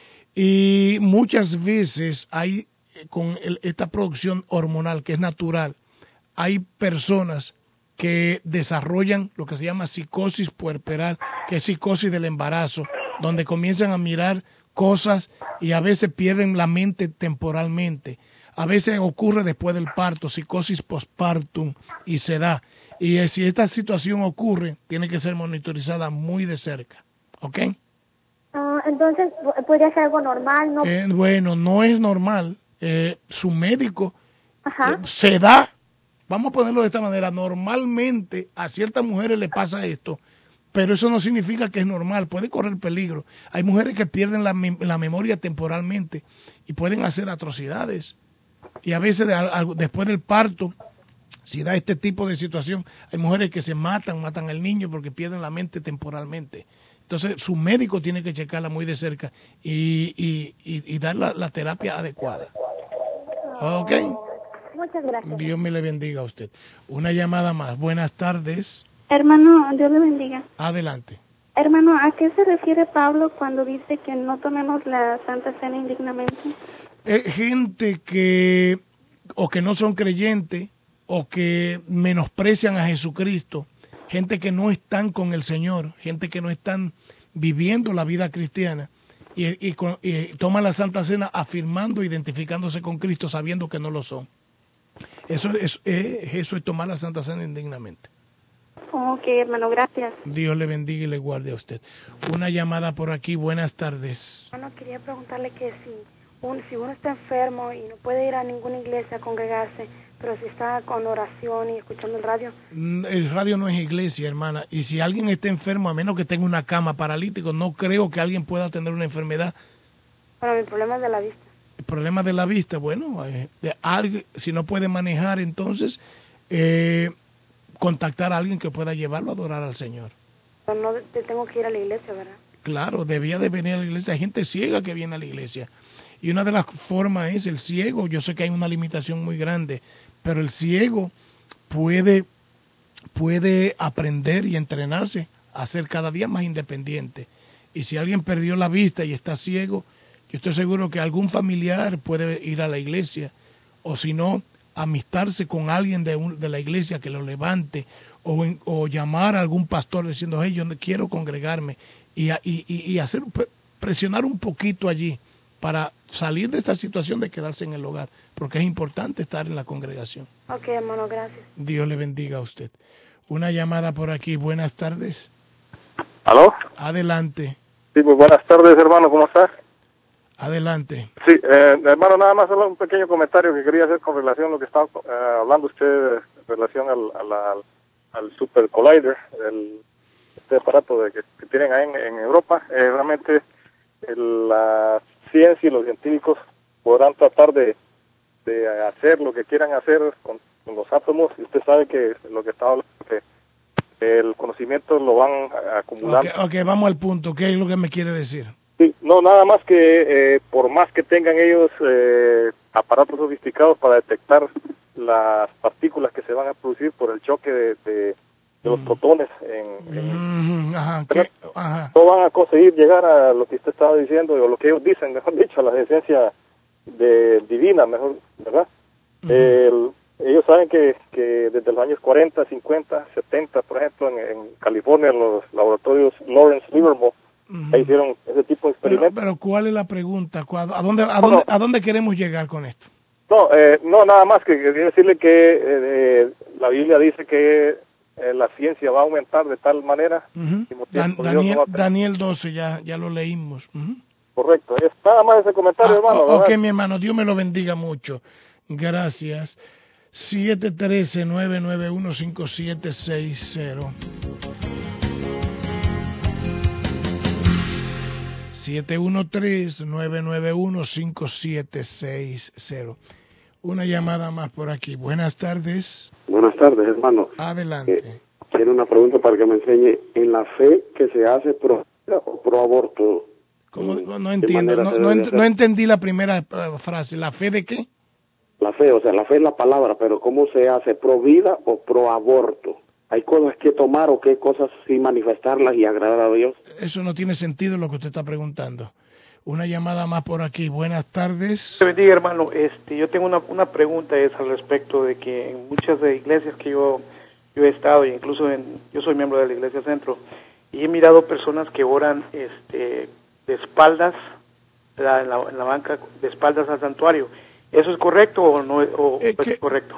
Speaker 1: Y muchas veces hay eh, con el- esta producción hormonal que es natural, hay personas que desarrollan lo que se llama psicosis puerperal, que es psicosis del embarazo, donde comienzan a mirar cosas y a veces pierden la mente temporalmente. A veces ocurre después del parto, psicosis postpartum, y se da. Y eh, si esta situación ocurre, tiene que ser monitorizada muy de cerca. ¿Ok?
Speaker 9: Ah, entonces, ¿po- ¿podría ser algo normal? ¿No?
Speaker 1: Eh, bueno, no es normal. Eh, su médico
Speaker 9: Ajá.
Speaker 1: eh, se da, vamos a ponerlo de esta manera, normalmente a ciertas mujeres le pasa esto, pero eso no significa que es normal, puede correr peligro. Hay mujeres que pierden la, mem- la memoria temporalmente y pueden hacer atrocidades. Y a veces de- al- después del parto, si da este tipo de situación, hay mujeres que se matan, matan al niño porque pierden la mente temporalmente. Entonces su médico tiene que checarla muy de cerca y, y, y, y dar la, la terapia adecuada. ¿Ok?
Speaker 9: Muchas gracias.
Speaker 1: Dios me le bendiga a usted. Una llamada más. Buenas tardes.
Speaker 10: Hermano, Dios le bendiga.
Speaker 1: Adelante.
Speaker 10: Hermano, ¿a qué se refiere Pablo cuando dice que no tomemos la Santa Cena indignamente?
Speaker 1: Eh, gente que o que no son creyentes o que menosprecian a Jesucristo, gente que no están con el Señor, gente que no están viviendo la vida cristiana y, y, con- y toman la Santa Cena afirmando, identificándose con Cristo, sabiendo que no lo son. Eso es, eh, eso es tomar la Santa Cena indignamente.
Speaker 10: Ok, hermano, gracias.
Speaker 1: Dios le bendiga y le guarde a usted. Una llamada por aquí. Buenas tardes.
Speaker 2: Bueno, quería preguntarle que si, un, si uno está enfermo y no puede ir a ninguna iglesia a congregarse, pero si está con oración y escuchando el radio.
Speaker 1: Mm, El radio no es iglesia, hermana. Y si alguien está enfermo, a menos que tenga una cama paralítico, no creo que alguien pueda tener una enfermedad.
Speaker 2: Bueno, mi problema es de la vista.
Speaker 1: El problema de la vista, bueno, eh, de alguien, si no puede manejar, entonces eh, contactar a alguien que pueda llevarlo a adorar al Señor.
Speaker 2: Pero no te tengo que ir a la iglesia, ¿verdad?
Speaker 1: Claro, debía de venir a la iglesia. Hay gente ciega que viene a la iglesia. Y una de las formas es el ciego. Yo sé que hay una limitación muy grande, pero el ciego puede, puede aprender y entrenarse a ser cada día más independiente. Y si alguien perdió la vista y está ciego, yo estoy seguro que algún familiar puede ir a la iglesia, o si no, amistarse con alguien de, un- de la iglesia que lo levante, o, en- o llamar a algún pastor diciendo, hey, yo no quiero congregarme, y, a- y, y, y hacer pre- presionar un poquito allí para salir de esta situación de quedarse en el hogar, porque es importante estar en la congregación.
Speaker 2: Ok, hermano, gracias.
Speaker 1: Dios le bendiga a usted. Una llamada por aquí. Buenas tardes.
Speaker 3: ¿Aló?
Speaker 1: Adelante,
Speaker 3: Sí, pues buenas tardes, hermano, ¿cómo estás?
Speaker 1: adelante.
Speaker 3: Sí, eh, hermano, nada más solo un pequeño comentario que quería hacer con relación a lo que estaba eh, hablando usted en relación al, a la- al, al Super Collider, el, este aparato de que, que tienen ahí en, en Europa. Eh, realmente el- la ciencia y los científicos podrán tratar de, de hacer lo que quieran hacer con, con los átomos, y usted sabe que lo que está hablando, que el conocimiento lo van a- acumulando.
Speaker 1: Ok, ok, vamos al punto. ¿Qué es lo que me quiere decir?
Speaker 3: Sí, no, nada más que eh, por más que tengan ellos eh, aparatos sofisticados para detectar las partículas que se van a producir por el choque de, de, de los protones, en, en-
Speaker 1: Mm, ajá, ¿qué? Ajá.
Speaker 3: no van a conseguir llegar a lo que usted estaba diciendo, o lo que ellos dicen, mejor dicho, a la esencia de divina, mejor, ¿verdad? El- ellos saben que, que desde los años cuarenta, cincuenta, setenta, por ejemplo, en, en California, en los laboratorios Lawrence Livermore,
Speaker 1: Ujú.
Speaker 3: ahí hicieron ese tipo de
Speaker 1: Pero,
Speaker 3: experimentos.
Speaker 1: pero ¿cuál es la pregunta? ¿Cuál- ¿A dónde, a,
Speaker 3: No,
Speaker 1: dónde,
Speaker 3: no.
Speaker 1: ¿A dónde queremos llegar con esto?
Speaker 3: No, eh, no, nada más que quería decirle que eh, eh, la Biblia dice que eh, la ciencia va a aumentar de tal manera.
Speaker 1: Ujú.
Speaker 3: mismo
Speaker 1: Dan-
Speaker 3: tiempo, Dios
Speaker 1: Daniel,
Speaker 3: no va a tener-
Speaker 1: Daniel doce, ya, ya lo leímos. Ujú.
Speaker 3: Correcto, es nada más ese comentario,
Speaker 1: Ah,
Speaker 3: hermano.
Speaker 1: o- ok,
Speaker 3: ¿verdad?
Speaker 1: mi hermano, Dios me lo bendiga mucho. Gracias. siete uno tres, nueve nueve uno, cinco siete seis cero. siete uno tres, nueve nueve uno, cinco siete seis cero. Una llamada más por aquí. Buenas tardes.
Speaker 11: Buenas tardes, hermano.
Speaker 1: Adelante.
Speaker 11: Eh, quiero una pregunta para que me enseñe. ¿En la fe que se hace pro vida o pro aborto?
Speaker 1: ¿Cómo? No entiendo, no, no, ent no entendí la primera frase. ¿La fe de qué?
Speaker 11: La fe, o sea, la fe es la palabra, pero ¿cómo se hace? ¿Pro vida o pro aborto? ¿Hay cosas que tomar o qué cosas sí manifestarlas y agradar a Dios?
Speaker 1: Eso no tiene sentido lo que usted está preguntando. Una llamada más por aquí. Buenas tardes.
Speaker 12: Te bendiga, hermano. Este, yo tengo una, una pregunta es al respecto de que en muchas de iglesias que yo, yo he estado, e incluso en, yo soy miembro de la Iglesia Centro, y he mirado personas que oran este, de espaldas, la, en, la, en la banca, de espaldas al santuario. ¿Eso es correcto o no es, o
Speaker 1: es, que,
Speaker 12: es correcto?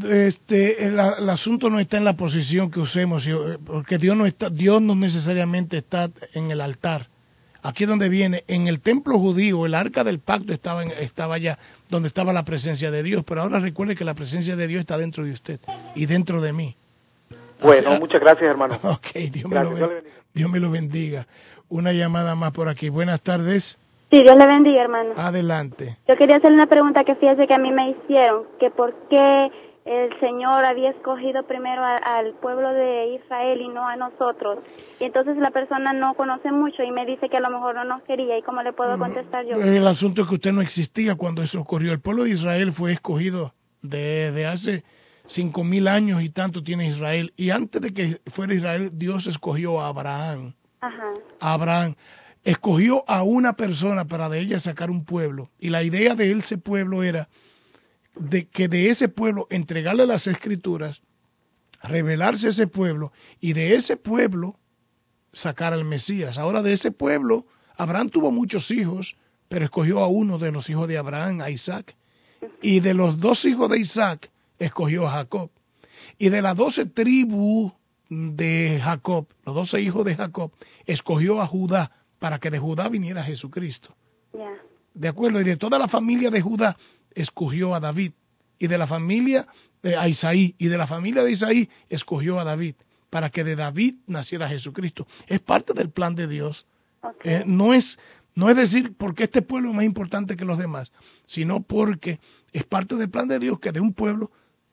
Speaker 1: Este, el, el asunto no está en la posición que usemos, porque Dios no está, Dios no necesariamente está en el altar. Aquí es donde viene, en el templo judío, el arca del pacto estaba en, estaba allá, donde estaba la presencia de Dios, pero ahora recuerde que la presencia de Dios está dentro de usted y dentro de mí.
Speaker 12: Bueno,
Speaker 1: o sea,
Speaker 12: muchas gracias, hermano.
Speaker 1: Ok, Dios,
Speaker 12: gracias,
Speaker 1: me lo, Dios, Dios me lo bendiga. Una llamada más por aquí. Buenas tardes.
Speaker 10: Sí, Dios le bendiga, hermano.
Speaker 1: Adelante.
Speaker 10: Yo quería hacerle una pregunta que fíjese que a mí me hicieron, que por qué el Señor había escogido primero a, al pueblo de Israel y no a nosotros. Y entonces la persona no conoce mucho y me dice que a lo mejor no nos quería. ¿Y cómo le puedo contestar yo?
Speaker 1: El asunto es que usted no existía cuando eso ocurrió. El pueblo de Israel fue escogido desde hace cinco mil años y tanto tiene Israel. Y antes de que fuera Israel, Dios escogió a Abraham.
Speaker 10: Ajá.
Speaker 1: A Abraham. Escogió a una persona para de ella sacar un pueblo. Y la idea de ese pueblo era de que de ese pueblo entregarle las escrituras, revelarse a ese pueblo y de ese pueblo sacar al Mesías. Ahora de ese pueblo, Abraham tuvo muchos hijos, pero escogió a uno de los hijos de Abraham, a Isaac. Y de los dos hijos de Isaac, escogió a Jacob. Y de las doce tribus de Jacob, los doce hijos de Jacob, escogió a Judá, para que de Judá viniera Jesucristo.
Speaker 10: Yeah.
Speaker 1: ¿De acuerdo? Y de toda la familia de Judá, escogió a David. Y de la familia de a Isaí. Y de la familia de Isaí, escogió a David. Para que de David naciera Jesucristo. Es parte del plan de Dios.
Speaker 10: Okay.
Speaker 1: Eh, no es no es decir porque este pueblo es más importante que los demás, sino porque es parte del plan de Dios que de un pueblo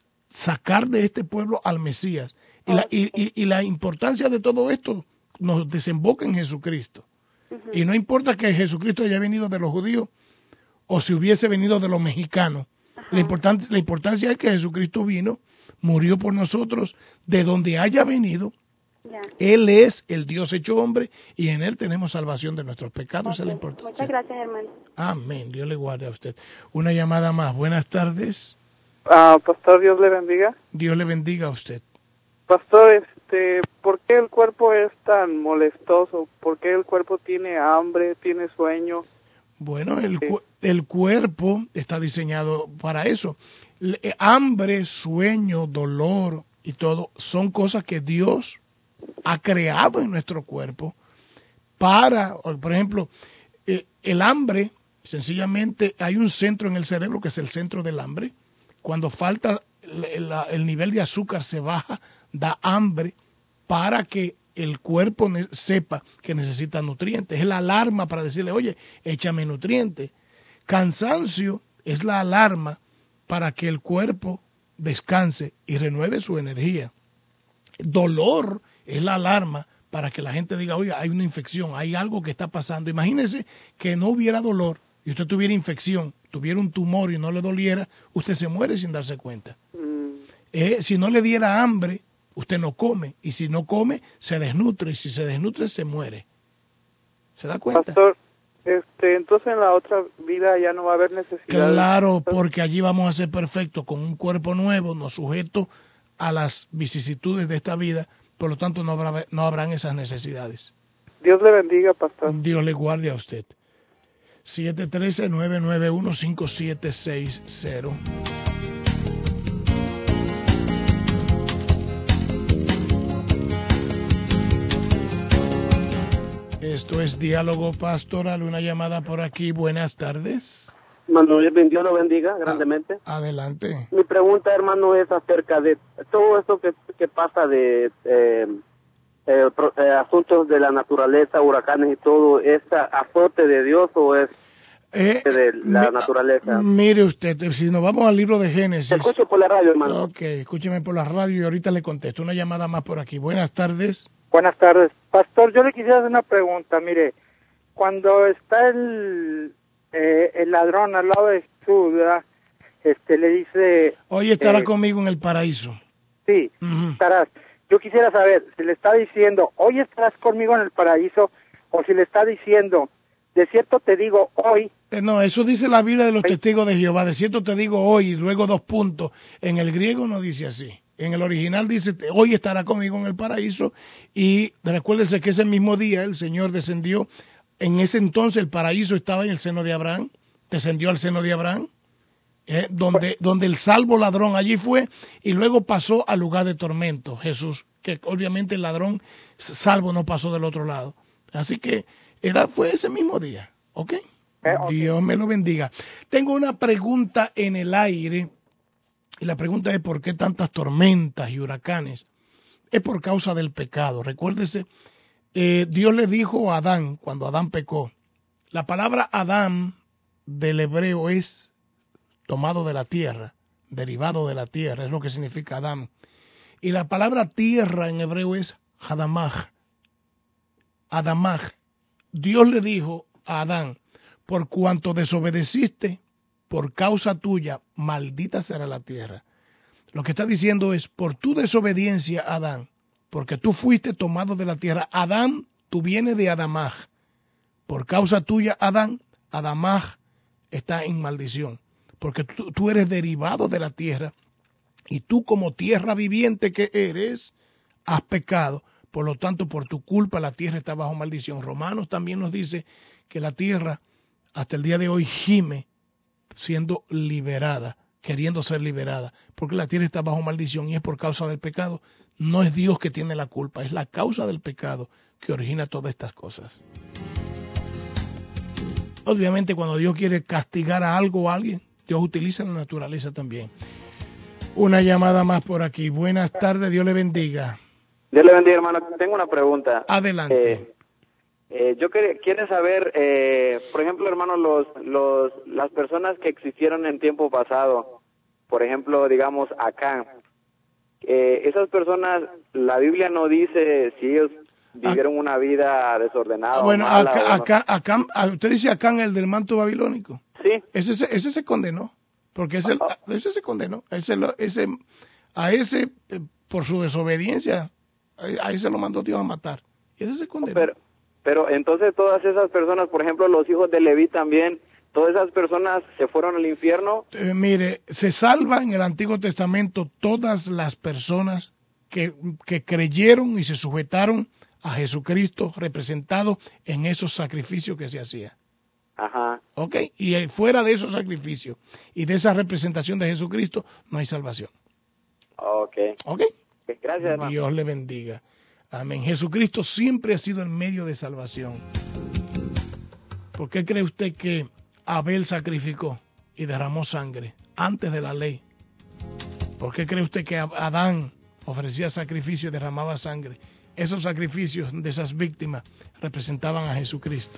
Speaker 1: sacar de este pueblo al Mesías. Y, okay. la, y, y, y la importancia de todo esto nos desemboca en Jesucristo. Uh-huh. Y no importa que Jesucristo haya venido de los judíos o si hubiese venido de los mexicanos. Uh-huh. La, important, la importancia es que Jesucristo vino, murió por nosotros, de donde haya venido.
Speaker 10: Yeah.
Speaker 1: Él es el Dios hecho hombre y en Él tenemos salvación de nuestros pecados.
Speaker 10: Okay.
Speaker 1: Es la importancia.
Speaker 10: Muchas gracias, hermano.
Speaker 1: Amén. Dios le guarde a usted. Una llamada más. Buenas tardes.
Speaker 13: Ah, pastor, Dios le bendiga.
Speaker 1: Dios le bendiga a usted.
Speaker 13: Pastor, este, ¿por qué el cuerpo es tan molestoso? ¿Por qué el cuerpo tiene hambre, tiene sueño?
Speaker 1: Bueno, el, cu el cuerpo está diseñado para eso. El, eh, hambre, sueño, dolor y todo son cosas que Dios ha creado en nuestro cuerpo para, por ejemplo, eh, el hambre, sencillamente hay un centro en el cerebro que es el centro del hambre. Cuando falta el, el nivel de azúcar se baja, da hambre para que el cuerpo sepa que necesita nutrientes. Es la alarma para decirle, oye, échame nutrientes. Cansancio es la alarma para que el cuerpo descanse y renueve su energía. Dolor es la alarma para que la gente diga, oiga, hay una infección, hay algo que está pasando. Imagínese que no hubiera dolor y usted tuviera infección, tuviera un tumor y no le doliera, usted se muere sin darse cuenta. Mm. Eh, si no le diera hambre, usted no come, y si no come, se desnutre, y si se desnutre, se muere. ¿Se da cuenta?
Speaker 13: Pastor, este, entonces en la otra vida ya no va a haber necesidad.
Speaker 1: Claro, porque allí vamos a ser perfectos, con un cuerpo nuevo, no sujeto a las vicisitudes de esta vida, por lo tanto no habrá, no habrán esas necesidades.
Speaker 13: Dios le bendiga, pastor.
Speaker 1: Dios le guarde a usted. siete uno tres, nueve nueve uno, cinco siete seis cero. Esto es Diálogo Pastoral, una llamada por aquí. Buenas tardes.
Speaker 11: Hermano, Dios lo bendiga grandemente.
Speaker 1: Adelante.
Speaker 11: Mi pregunta, hermano, es acerca de todo esto que, que pasa de eh, eh, pro, eh, asuntos de la naturaleza, huracanes y todo. ¿Es azote de Dios o es
Speaker 1: eh,
Speaker 11: de la
Speaker 1: mi,
Speaker 11: naturaleza?
Speaker 1: Mire usted, si nos vamos al libro de Génesis.
Speaker 11: Te escucho por la radio, hermano.
Speaker 1: Ok, escúcheme por la radio y ahorita le contesto. Una llamada más por aquí. Buenas tardes.
Speaker 14: Buenas tardes. Pastor, yo le quisiera hacer una pregunta. Mire, cuando está el, eh, el ladrón al lado de Jesús, ¿verdad? Este, le dice...
Speaker 1: Hoy estará
Speaker 14: eh,
Speaker 1: conmigo en el paraíso.
Speaker 14: Sí, uh-huh. estarás. Yo quisiera saber si le está diciendo, hoy estarás conmigo en el paraíso, o si le está diciendo, de cierto te digo hoy.
Speaker 1: Eh, no, eso dice la Biblia de los testigos de Jehová, de cierto te digo hoy, y luego dos puntos. En el griego no dice así. En el original dice, hoy estará conmigo en el paraíso, y recuérdense que ese mismo día el Señor descendió. En ese entonces el paraíso estaba en el seno de Abraham, descendió al seno de Abraham, eh, donde, donde el salvo ladrón allí fue, y luego pasó al lugar de tormento, Jesús, que obviamente el ladrón salvo no pasó del otro lado. Así que era fue ese mismo día, ¿ok? Eh, okay. Dios me lo bendiga. Tengo una pregunta en el aire, y la pregunta es ¿por qué tantas tormentas y huracanes? Es por causa del pecado. Recuérdese, eh, Dios le dijo a Adán, cuando Adán pecó, la palabra Adán del hebreo es tomado de la tierra, derivado de la tierra, es lo que significa Adán. Y la palabra tierra en hebreo es Hadamaj. Adamaj. Dios le dijo a Adán, por cuanto desobedeciste, por causa tuya, maldita será la tierra. Lo que está diciendo es, por tu desobediencia, Adán, porque tú fuiste tomado de la tierra. Adán, tú vienes de Adamaj. Por causa tuya, Adán, Adamaj está en maldición. Porque tú, tú eres derivado de la tierra, y tú como tierra viviente que eres, has pecado. Por lo tanto, por tu culpa la tierra está bajo maldición. Romanos también nos dice que la tierra hasta el día de hoy gime siendo liberada, queriendo ser liberada, porque la tierra está bajo maldición y es por causa del pecado. No es Dios que tiene la culpa, es la causa del pecado que origina todas estas cosas. Obviamente cuando Dios quiere castigar a algo o a alguien, Dios utiliza la naturaleza también. Una llamada más por aquí. Buenas tardes, Dios le bendiga.
Speaker 15: Dios le bendiga, hermano. Tengo una pregunta.
Speaker 1: Adelante.
Speaker 15: Eh, eh, yo quer, quiero saber, eh, por ejemplo, hermano, los, los, las personas que existieron en tiempo pasado, por ejemplo, digamos, acá, eh, esas personas, la Biblia no dice si ellos vivieron una vida desordenada.
Speaker 1: Bueno,
Speaker 15: o mala,
Speaker 1: acá,
Speaker 15: o no.
Speaker 1: acá, acá, usted dice acá en el del manto babilónico.
Speaker 15: Sí.
Speaker 1: Ese, se- ese se condenó, porque ese, ese se condenó, ese, lo- ese, a ese, eh, por su desobediencia, a ese lo mandó Dios a matar, y ese se condenó.
Speaker 15: Pero, pero entonces todas esas personas, por ejemplo, los hijos de Leví también, todas esas personas se fueron al infierno.
Speaker 1: Eh, mire, se salva en el Antiguo Testamento todas las personas que, que creyeron y se sujetaron a Jesucristo representado en esos sacrificios que se hacían.
Speaker 15: Ajá.
Speaker 1: ¿Ok? Y eh, fuera de esos sacrificios y de esa representación de Jesucristo, no hay salvación.
Speaker 15: Ok.
Speaker 1: ¿Ok?
Speaker 15: Gracias, hermano.
Speaker 1: Dios le bendiga. Amén. Jesucristo siempre ha sido el medio de salvación. ¿Por qué cree usted que Abel sacrificó y derramó sangre antes de la ley? ¿Por qué cree usted que Adán ofrecía sacrificio y derramaba sangre? Esos sacrificios de esas víctimas representaban a Jesucristo.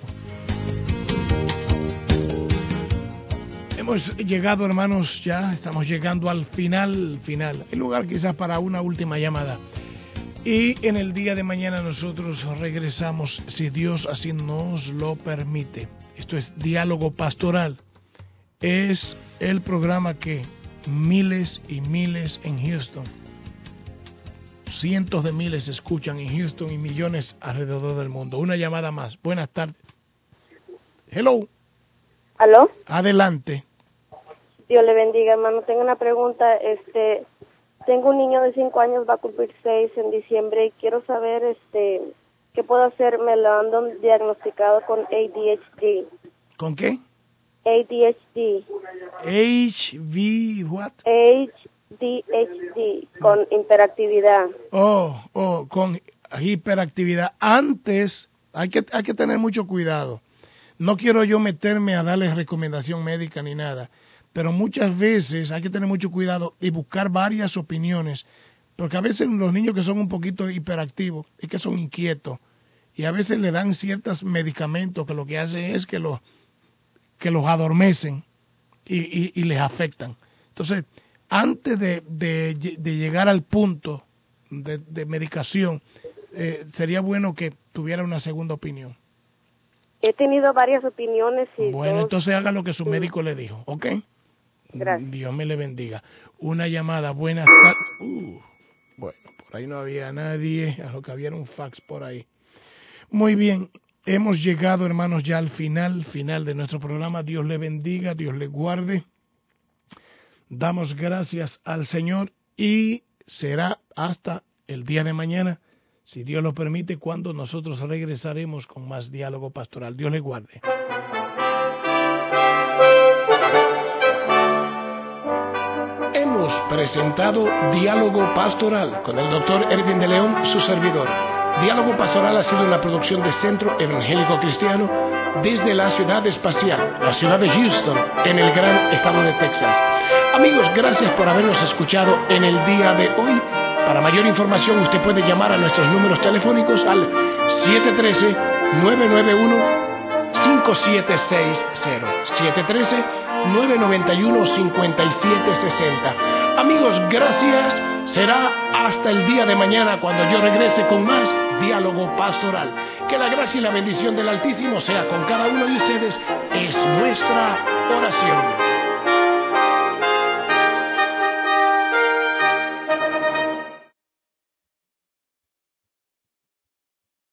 Speaker 1: Hemos llegado, hermanos, ya estamos llegando al final, final. Hay lugar quizás para una última llamada. Y en el día de mañana nosotros regresamos, si Dios así nos lo permite. Esto es Diálogo Pastoral. Es el programa que miles y miles en Houston, cientos de miles escuchan en Houston y millones alrededor del mundo. Una llamada más. Buenas tardes. Hello.
Speaker 16: ¿Aló?
Speaker 1: Adelante.
Speaker 16: Dios le bendiga, hermano. Tengo una pregunta. Este, tengo un niño de cinco años, va a cumplir seis en diciembre y quiero saber, este, qué puedo hacer. Me lo han diagnosticado con A D H D.
Speaker 1: ¿Con qué?
Speaker 16: A D H D.
Speaker 1: H V what?
Speaker 16: A D H D, con hiperactividad.
Speaker 1: Oh, oh, con hiperactividad. Antes hay que hay que tener mucho cuidado. No quiero yo meterme a darles recomendación médica ni nada, pero muchas veces hay que tener mucho cuidado y buscar varias opiniones, porque a veces los niños que son un poquito hiperactivos es que son inquietos y a veces le dan ciertos medicamentos que lo que hacen es que los que los adormecen y, y, y les afectan. Entonces, antes de, de, de llegar al punto de, de medicación, eh, sería bueno que tuviera una segunda opinión.
Speaker 16: he tenido varias opiniones y
Speaker 1: Bueno,
Speaker 16: todos-
Speaker 1: entonces haga lo que su
Speaker 16: sí.
Speaker 1: médico le dijo, ¿ok?
Speaker 16: Gracias.
Speaker 1: Dios me le bendiga. Una llamada, buenas tardes. Uh, bueno, por ahí no había nadie, a lo que había era un fax por ahí. Muy bien, hemos llegado, hermanos, ya al final, final de nuestro programa. Dios le bendiga, Dios le guarde. Damos gracias al Señor y será hasta el día de mañana, si Dios lo permite, cuando nosotros regresaremos con más diálogo pastoral. Dios le guarde. Hemos presentado Diálogo Pastoral con el doctor Erwin de León, su servidor. Diálogo Pastoral ha sido una producción de Centro Evangélico Cristiano desde la ciudad espacial, la ciudad de Houston, en el gran estado de Texas. Amigos, gracias por habernos escuchado en el día de hoy. Para mayor información, usted puede llamar a nuestros números telefónicos al siete uno tres, nueve nueve uno, cinco siete seis cero, siete uno tres, nueve nueve uno, cinco siete seis cero. Amigos, gracias. Será hasta el día de mañana cuando yo regrese con más Diálogo Pastoral. Que la gracia y la bendición del Altísimo sea con cada uno de ustedes. Es nuestra oración.